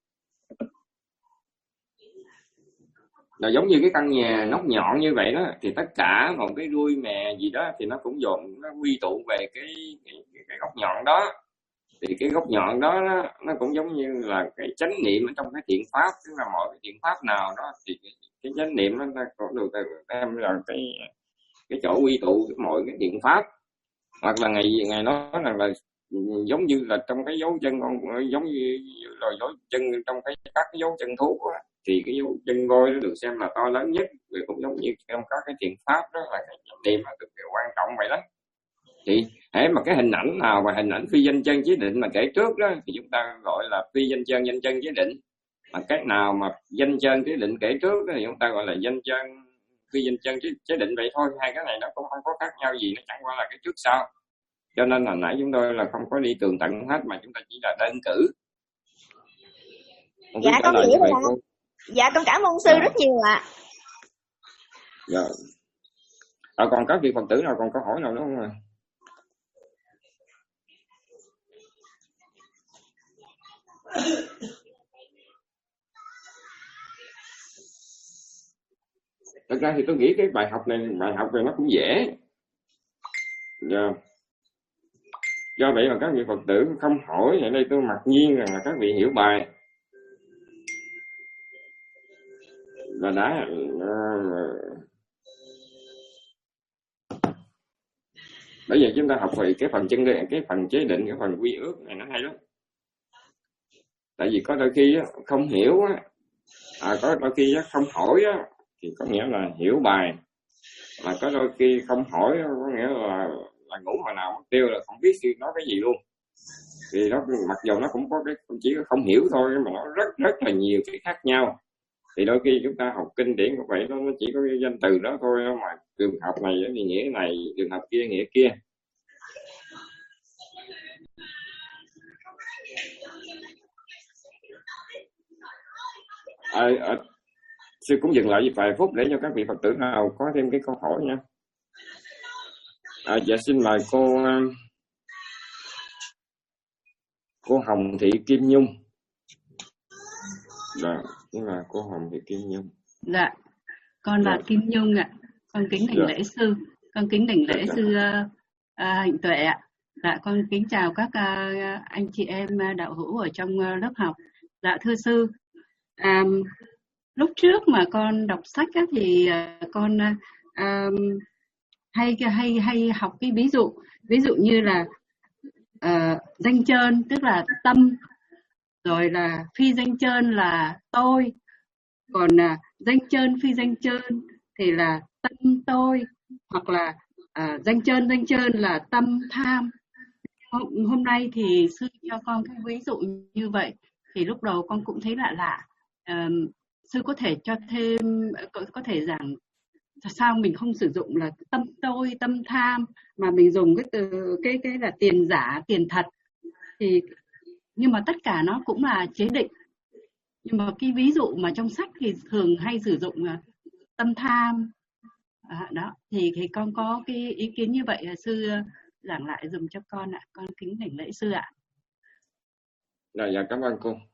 A: là giống như cái căn nhà nóc nhọn như vậy đó, thì tất cả một cái đuôi mè gì đó thì nó cũng dồn, nó quy tụ về cái cái, cái, cái góc nhọn đó. Thì cái góc nhọn đó nó, nó cũng giống như là cái chánh niệm ở trong cái thiện pháp, tức là mọi cái thiện pháp nào đó thì cái, cái chánh niệm nó cũng được đem là cái cái chỗ quy tụ mọi cái thiện pháp. Hoặc là ngày ngày nói rằng là giống như là trong cái dấu chân con, giống như là dấu chân trong cái các cái dấu chân thú đó, thì cái dấu chân voi nó được xem là to lớn nhất, rồi cũng giống như trong các cái thiện pháp đó là cái niệm là cực kỳ quan trọng vậy đó. Thì hễ mà cái hình ảnh nào mà hình ảnh phi danh chân chế định mà kể trước đó thì chúng ta gọi là phi danh chân danh chân chế định. Mà cái nào mà danh chân chế định kể trước đó thì chúng ta gọi là danh chân phi danh chân chế, chế định vậy thôi. Hai cái này nó cũng không có khác nhau gì, nó chẳng qua là cái trước sau. Cho nên là nãy chúng tôi là không có đi tường tận hết, mà chúng ta chỉ là đơn cử.
D: Dạ con hiểu rồi ạ. Dạ con cảm ơn sư dạ. rất nhiều ạ.
A: Dạ. À, còn các vị Phật tử nào còn câu hỏi nào nữa không ạ? Thật ra thì tôi nghĩ cái bài học này, bài học này nó cũng dễ. Dạ. Do vậy mà các vị Phật tử không hỏi, ở đây tôi mặc nhiên rằng là các vị hiểu bài. Và đã uh, bây giờ chúng ta học về cái phần chân định, cái phần chế định, cái phần quy ước này nó hay lắm. Tại vì có đôi khi không hiểu á, à, có đôi khi không hỏi á, thì có nghĩa là hiểu bài, mà có đôi khi không hỏi có nghĩa là là ngủ hồi nào mất tiêu, là không biết sư nói cái gì luôn. Thì nó mặc dù nó cũng có cái chỉ không hiểu thôi, mà nó rất rất là nhiều cái khác nhau. Thì đôi khi chúng ta học kinh điển cũng vậy, nó chỉ có cái danh từ đó thôi, mà trường hợp này thì nghĩa này, trường hợp kia nghĩa kia. À, à, sư cũng dừng lại vài phút để cho các vị Phật tử nào có thêm cái câu hỏi nha. À, dạ xin mời cô cô Hồng Thị Kim Nhung. Dạ, chính là cô Hồng Thị Kim Nhung.
B: Dạ, con là dạ. Kim Nhung ạ. Con kính đảnh dạ. lễ sư, con kính đảnh lễ dạ. sư uh, uh, Hạnh Tuệ ạ. Dạ, con kính chào các uh, anh chị em đạo hữu ở trong uh, lớp học. Dạ thưa sư, um, lúc trước mà con đọc sách á, thì uh, con uh, hay hay hay học cái ví dụ, ví dụ như là uh, danh chơn tức là tâm, rồi là phi danh chơn là tôi, còn uh, danh chơn phi danh chơn thì là tâm tôi, hoặc là uh, danh chơn danh chơn là tâm tham. Hôm, hôm nay thì sư cho con cái ví dụ như vậy, thì lúc đầu con cũng thấy lạ lạ. Uh, sư có thể cho thêm, có, có thể giảng sao mình không sử dụng là tâm tôi, tâm tham, mà mình dùng cái từ cái cái là tiền giả, tiền thật. Thì nhưng mà tất cả nó cũng là chế định. Nhưng mà cái ví dụ mà trong sách thì thường hay sử dụng là tâm tham. À, đó thì thì con có cái ý kiến như vậy, là sư giảng lại dùm cho con ạ. Con kính đảnh lễ sư ạ.
A: Rồi, dạ cảm ơn cô.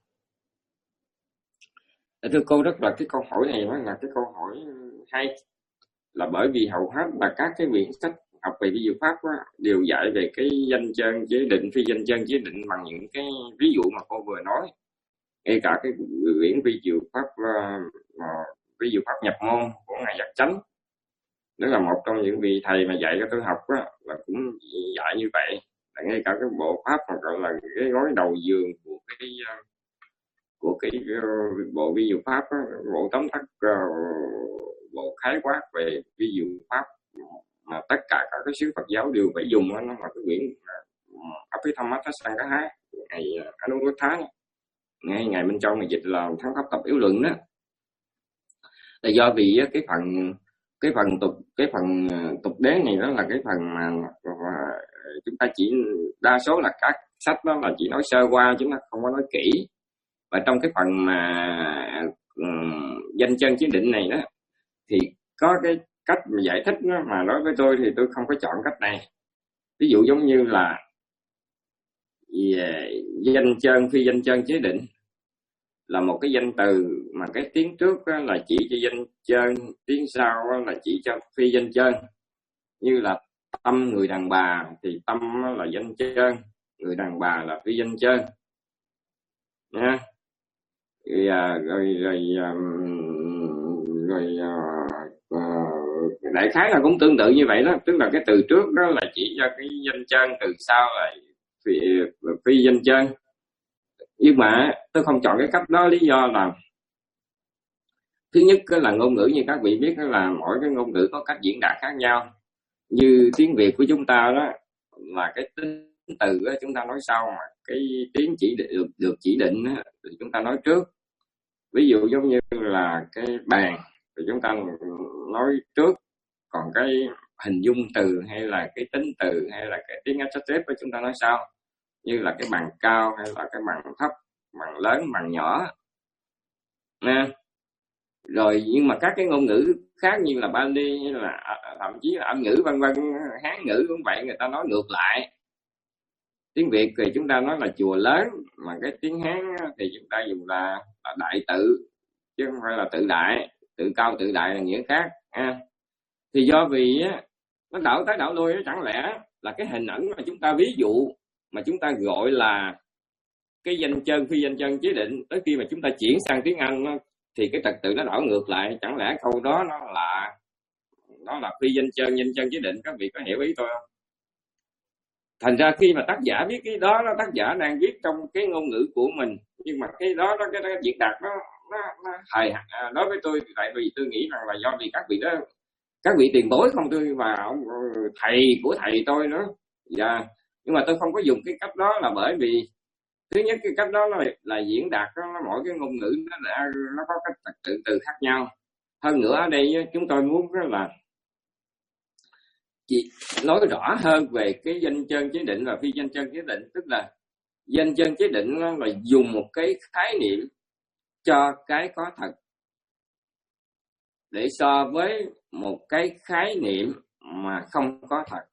A: Thưa cô, rất là cái câu hỏi này nó là cái câu hỏi hay, là bởi vì hầu hết là các cái quyển sách học về vi diệu pháp đó, đều dạy về cái danh chân chế định, phi danh chân chế định bằng những cái ví dụ mà cô vừa nói. Ngay cả cái quyển vi diệu pháp uh, vi diệu pháp nhập môn của ngài Giác Chánh, đó là một trong những vị thầy mà dạy cho tôi học đó, là cũng dạy như vậy. Là ngay cả cái bộ pháp mà gọi là cái gói đầu giường của cái của cái bộ vi diệu pháp đó, bộ tóm tắt bộ khái quát về vi diệu pháp mà tất cả các cái sứ Phật giáo đều phải dùng đó, nó là cái quyển Abhidhammatthasangaha ngày Anuruddha, ngay ngày Minh Châu này dịch là thắng pháp tập yếu luận đó. Là do vì cái phần cái phần tục cái phần tục đế này đó là cái phần mà chúng ta chỉ đa số là các sách đó là chỉ nói sơ qua chứ nó không có nói kỹ. Và trong cái phần mà um, danh chân chế định này đó thì có cái cách mà giải thích đó, mà đối với tôi thì tôi không có chọn cách này. Ví dụ giống như là yeah, danh chân phi danh chân chế định là một cái danh từ mà cái tiếng trước là chỉ cho danh chân, tiếng sau là chỉ cho phi danh chân. Như là tâm người đàn bà thì tâm là danh chân, người đàn bà là phi danh chân nha. Rồi rồi rồi, rồi uh, đại khái là cũng tương tự như vậy đó, tức là cái từ trước đó là chỉ cho cái danh chân, từ sau là phi, phi danh chân. Nhưng mà tôi không chọn cái cách đó, lý do là thứ nhất là ngôn ngữ, như các vị biết là mỗi cái ngôn ngữ có cách diễn đạt khác nhau. Như tiếng Việt của chúng ta đó là cái tính từ đó chúng ta nói sau, mà cái tiếng chỉ được, được chỉ định đó, thì chúng ta nói trước. Ví dụ giống như là cái bàn thì chúng ta nói trước, còn cái hình dung từ hay là cái tính từ hay là cái tiếng adjective của chúng ta nói sau. Như là cái bằng cao hay là cái bằng thấp, bằng lớn, bằng nhỏ nè. Rồi nhưng mà các cái ngôn ngữ khác như là Bali hay là thậm chí là Anh ngữ vân vân, Hán ngữ cũng vậy, người ta nói ngược lại. Tiếng Việt thì chúng ta nói là chùa lớn, mà cái tiếng Hán thì chúng ta dùng là, là đại tự chứ không phải là tự đại. Tự cao tự đại là nghĩa khác ha. Thì do vì nó đảo tới đảo lui, chẳng lẽ là cái hình ảnh mà chúng ta ví dụ mà chúng ta gọi là cái danh chân phi danh chân chế định, tới khi mà chúng ta chuyển sang tiếng Anh nó, thì cái trật tự nó đảo ngược lại. Chẳng lẽ câu đó nó là nó là phi danh chân danh chân chế định? Các vị có hiểu ý tôi không? Thành ra khi mà tác giả viết cái đó, nó tác giả đang viết trong cái ngôn ngữ của mình, nhưng mà cái đó nó cái, cái diễn đạt nó nó, nó hài à, đối với tôi, tại vì tôi nghĩ rằng là do vì các vị đó, các vị tiền bối không, tôi và ông thầy của thầy tôi nữa. Dạ, nhưng mà tôi không có dùng cái cách đó là bởi vì thứ nhất cái cách đó là, là diễn đạt đó, nó mỗi cái ngôn ngữ nó đã nó có cách trật tự từ khác nhau. Hơn nữa ở đây chúng tôi muốn là chị nói rõ hơn về cái danh chân chế định và phi danh chân chế định. Tức là danh chân chế định là dùng một cái khái niệm cho cái có thật để so với một cái khái niệm mà không có thật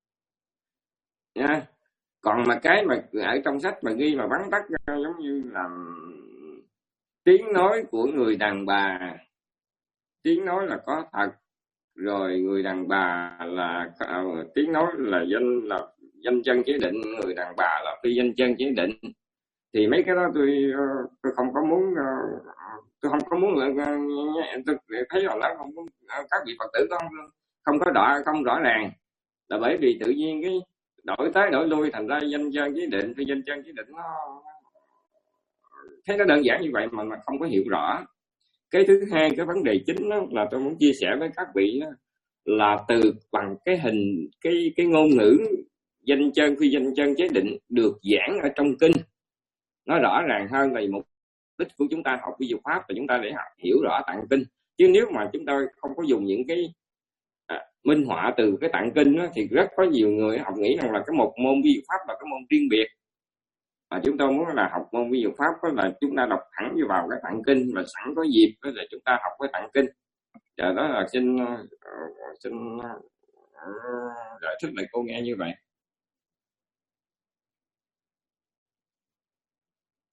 A: nha. Còn mà cái mà ở trong sách mà ghi mà vắn tắt giống như là tiếng nói của người đàn bà, tiếng nói là có thật, rồi người đàn bà là uh, tiếng nói là danh là danh chân chế định, người đàn bà là phi danh chân chế định. Thì mấy cái đó tôi uh, tôi không có muốn uh, tôi không có muốn uh, tôi thấy là nó không uh, các vị Phật tử không không có rõ không rõ ràng, là bởi vì tự nhiên cái đổi tới đổi lui, thành ra danh chân chế định phi danh chân chế định nó thấy nó đơn giản như vậy mà mà không có hiểu rõ. Cái thứ hai, cái vấn đề chính đó là tôi muốn chia sẻ với các vị đó, là từ bằng cái hình cái cái ngôn ngữ danh chân phi danh chân chế định được giảng ở trong kinh nó rõ ràng hơn. Là mục đích của chúng ta học vi diệu pháp là chúng ta để học, hiểu rõ tạng kinh. Chứ nếu mà chúng ta không có dùng những cái à, minh họa từ cái tạng kinh đó, thì rất có nhiều người học nghĩ rằng là cái một môn vi diệu pháp là cái môn riêng biệt. Mà chúng tôi muốn là học môn vi diệu pháp đó là chúng ta đọc thẳng vào cái tạng kinh, và sẵn có dịp đó là chúng ta học cái tạng kinh. Giờ đó là xin uh, xin uh, giải thích lại cô nghe như vậy.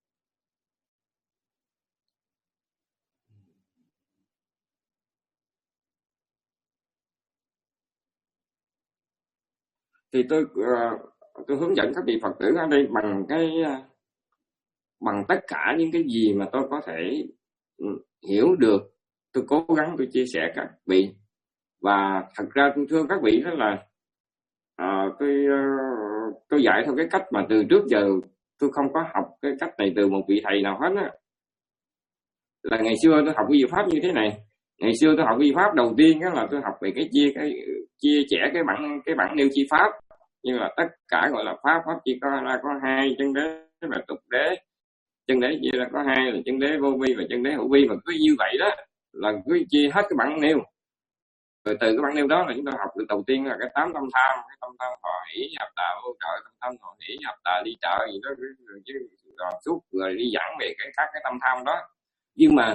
A: thì tôi uh, tôi hướng dẫn các vị Phật tử ở đây bằng cái bằng tất cả những cái gì mà tôi có thể hiểu được, tôi cố gắng tôi chia sẻ các vị. Và thật ra tôi thưa các vị đó là uh, tôi uh, tôi dạy theo cái cách mà từ trước giờ tôi không có học cái cách này từ một vị thầy nào hết á. Là ngày xưa tôi học cái diệu pháp như thế này. Ngày xưa tôi học diệu pháp đầu tiên đó là tôi học về cái chia cái chia sẻ cái bản cái bản nêu chi pháp, như là tất cả gọi là pháp pháp chỉ có là có hai, chân đế và tục đế. Chân đế chia ra có hai là chân đế vô vi và chân đế hữu vi, mà cứ như vậy đó là cứ chia hết cái bản nêu. Rồi từ cái bản nêu đó là chúng ta học được đầu tiên là cái tám tâm tham, cái tâm tham thọ hỷ nhập tà vô trợ, tâm tham thọ hỷ nhập tà ly trợ gì đó, chứ rồi suốt rồi đi giảng về cái các cái tâm tham đó. Nhưng mà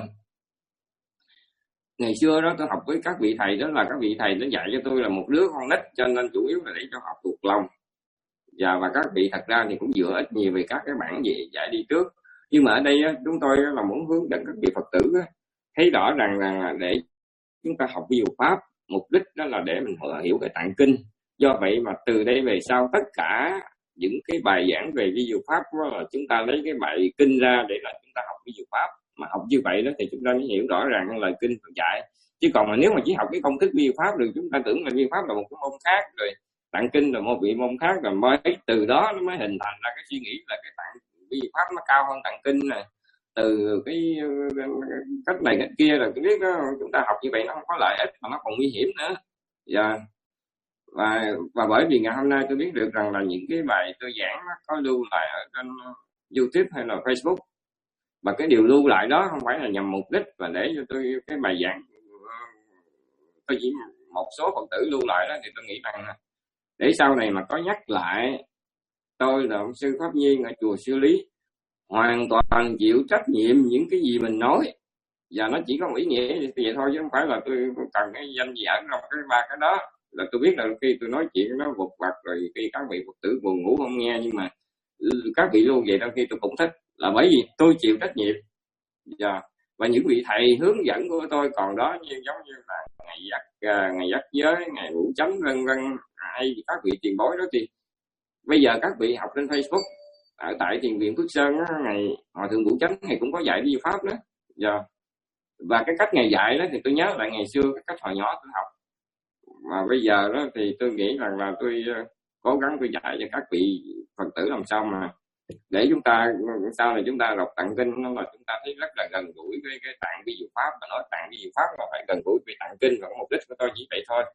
A: ngày xưa đó tôi học với các vị thầy đó là các vị thầy nó dạy cho tôi là một đứa con nít, cho nên chủ yếu là để cho học thuộc lòng. Và và các vị thật ra thì cũng dựa ít nhiều về các cái bản gì dạy đi trước. Nhưng mà ở đây chúng tôi là muốn hướng dẫn các vị Phật tử thấy rõ rằng là để chúng ta học diệu pháp, mục đích đó là để mình hiểu về tạng kinh. Do vậy mà từ đây về sau tất cả những cái bài giảng về vi diệu pháp đó là chúng ta lấy cái bài kinh ra để là chúng ta học vi diệu pháp. Mà học như vậy đó thì chúng ta mới hiểu rõ ràng lời kinh Phật dạy. Chứ còn mà nếu mà chỉ học cái công thức vi diệu pháp rồi chúng ta tưởng là vi diệu pháp là một cái môn khác, rồi tạng kinh là một vị môn khác, rồi mới từ đó nó mới hình thành ra cái suy nghĩ là cái tạng vi diệu pháp nó cao hơn tạng kinh này. Từ cái cách này cách kia là tôi biết đó, chúng ta học như vậy nó không có lợi ích mà nó còn nguy hiểm nữa. Dạ. Và và bởi vì ngày hôm nay tôi biết được rằng là những cái bài tôi giảng nó có lưu lại ở trên YouTube hay là Facebook, và cái điều lưu lại đó không phải là nhằm mục đích và để cho tôi cái bài giảng tôi chỉ một số Phật tử lưu lại đó, thì tôi nghĩ rằng là để sau này mà có nhắc lại tôi là ông sư Pháp Nhiên ở chùa Sư Lý hoàn toàn chịu trách nhiệm những cái gì mình nói, và nó chỉ có một ý nghĩa như vậy thôi, chứ không phải là tôi cần cái danh gì ở trong cái ba cái đó. Là tôi biết là khi tôi nói chuyện nó vụt vặt rồi khi các vị Phật tử buồn ngủ không nghe, nhưng mà các vị luôn vậy, đôi khi tôi cũng thích, là bởi vì tôi chịu trách nhiệm. Và, và những vị thầy hướng dẫn của tôi còn đó, như giống như là ngày dắt ngày dắt giới, ngày ngũ chánh vân vân, hay các vị tiền bối đó, thì bây giờ các vị học trên Facebook ở tại thiền viện Phước Sơn đó, ngày Hòa thượng Vũ Chánh ngày cũng có dạy vi pháp đó. Và, và cái cách ngày dạy đó thì tôi nhớ lại ngày xưa cái cách hồi nhỏ tôi học, mà bây giờ đó thì tôi nghĩ rằng là tôi cố gắng tôi dạy cho các vị Phật tử làm sao mà để chúng ta sau này chúng ta đọc tạng kinh nó là chúng ta thấy rất là gần gũi với cái tạng vi diệu pháp, và nói tạng vi diệu pháp là phải gần gũi với tạng kinh, và mục đích của tôi chỉ vậy thôi.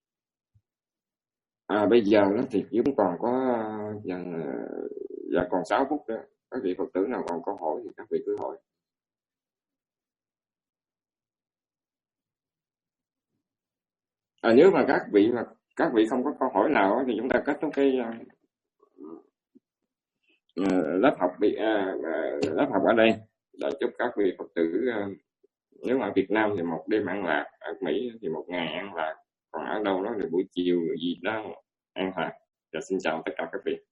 A: À, bây giờ đó thì chúng còn có dần và còn sáu phút đó, các vị Phật tử nào còn câu hỏi thì các vị cứ hỏi. À, nếu mà các vị mà các vị không có câu hỏi nào thì chúng ta kết thúc cái uh, lớp học bị uh, lớp học ở đây. Để chúc các vị Phật tử uh, nếu ở Việt Nam thì một đêm an lạc, ở Mỹ thì một ngày an lạc, còn ở đâu đó thì buổi chiều gì đó an lạc. Và xin chào tất cả các vị.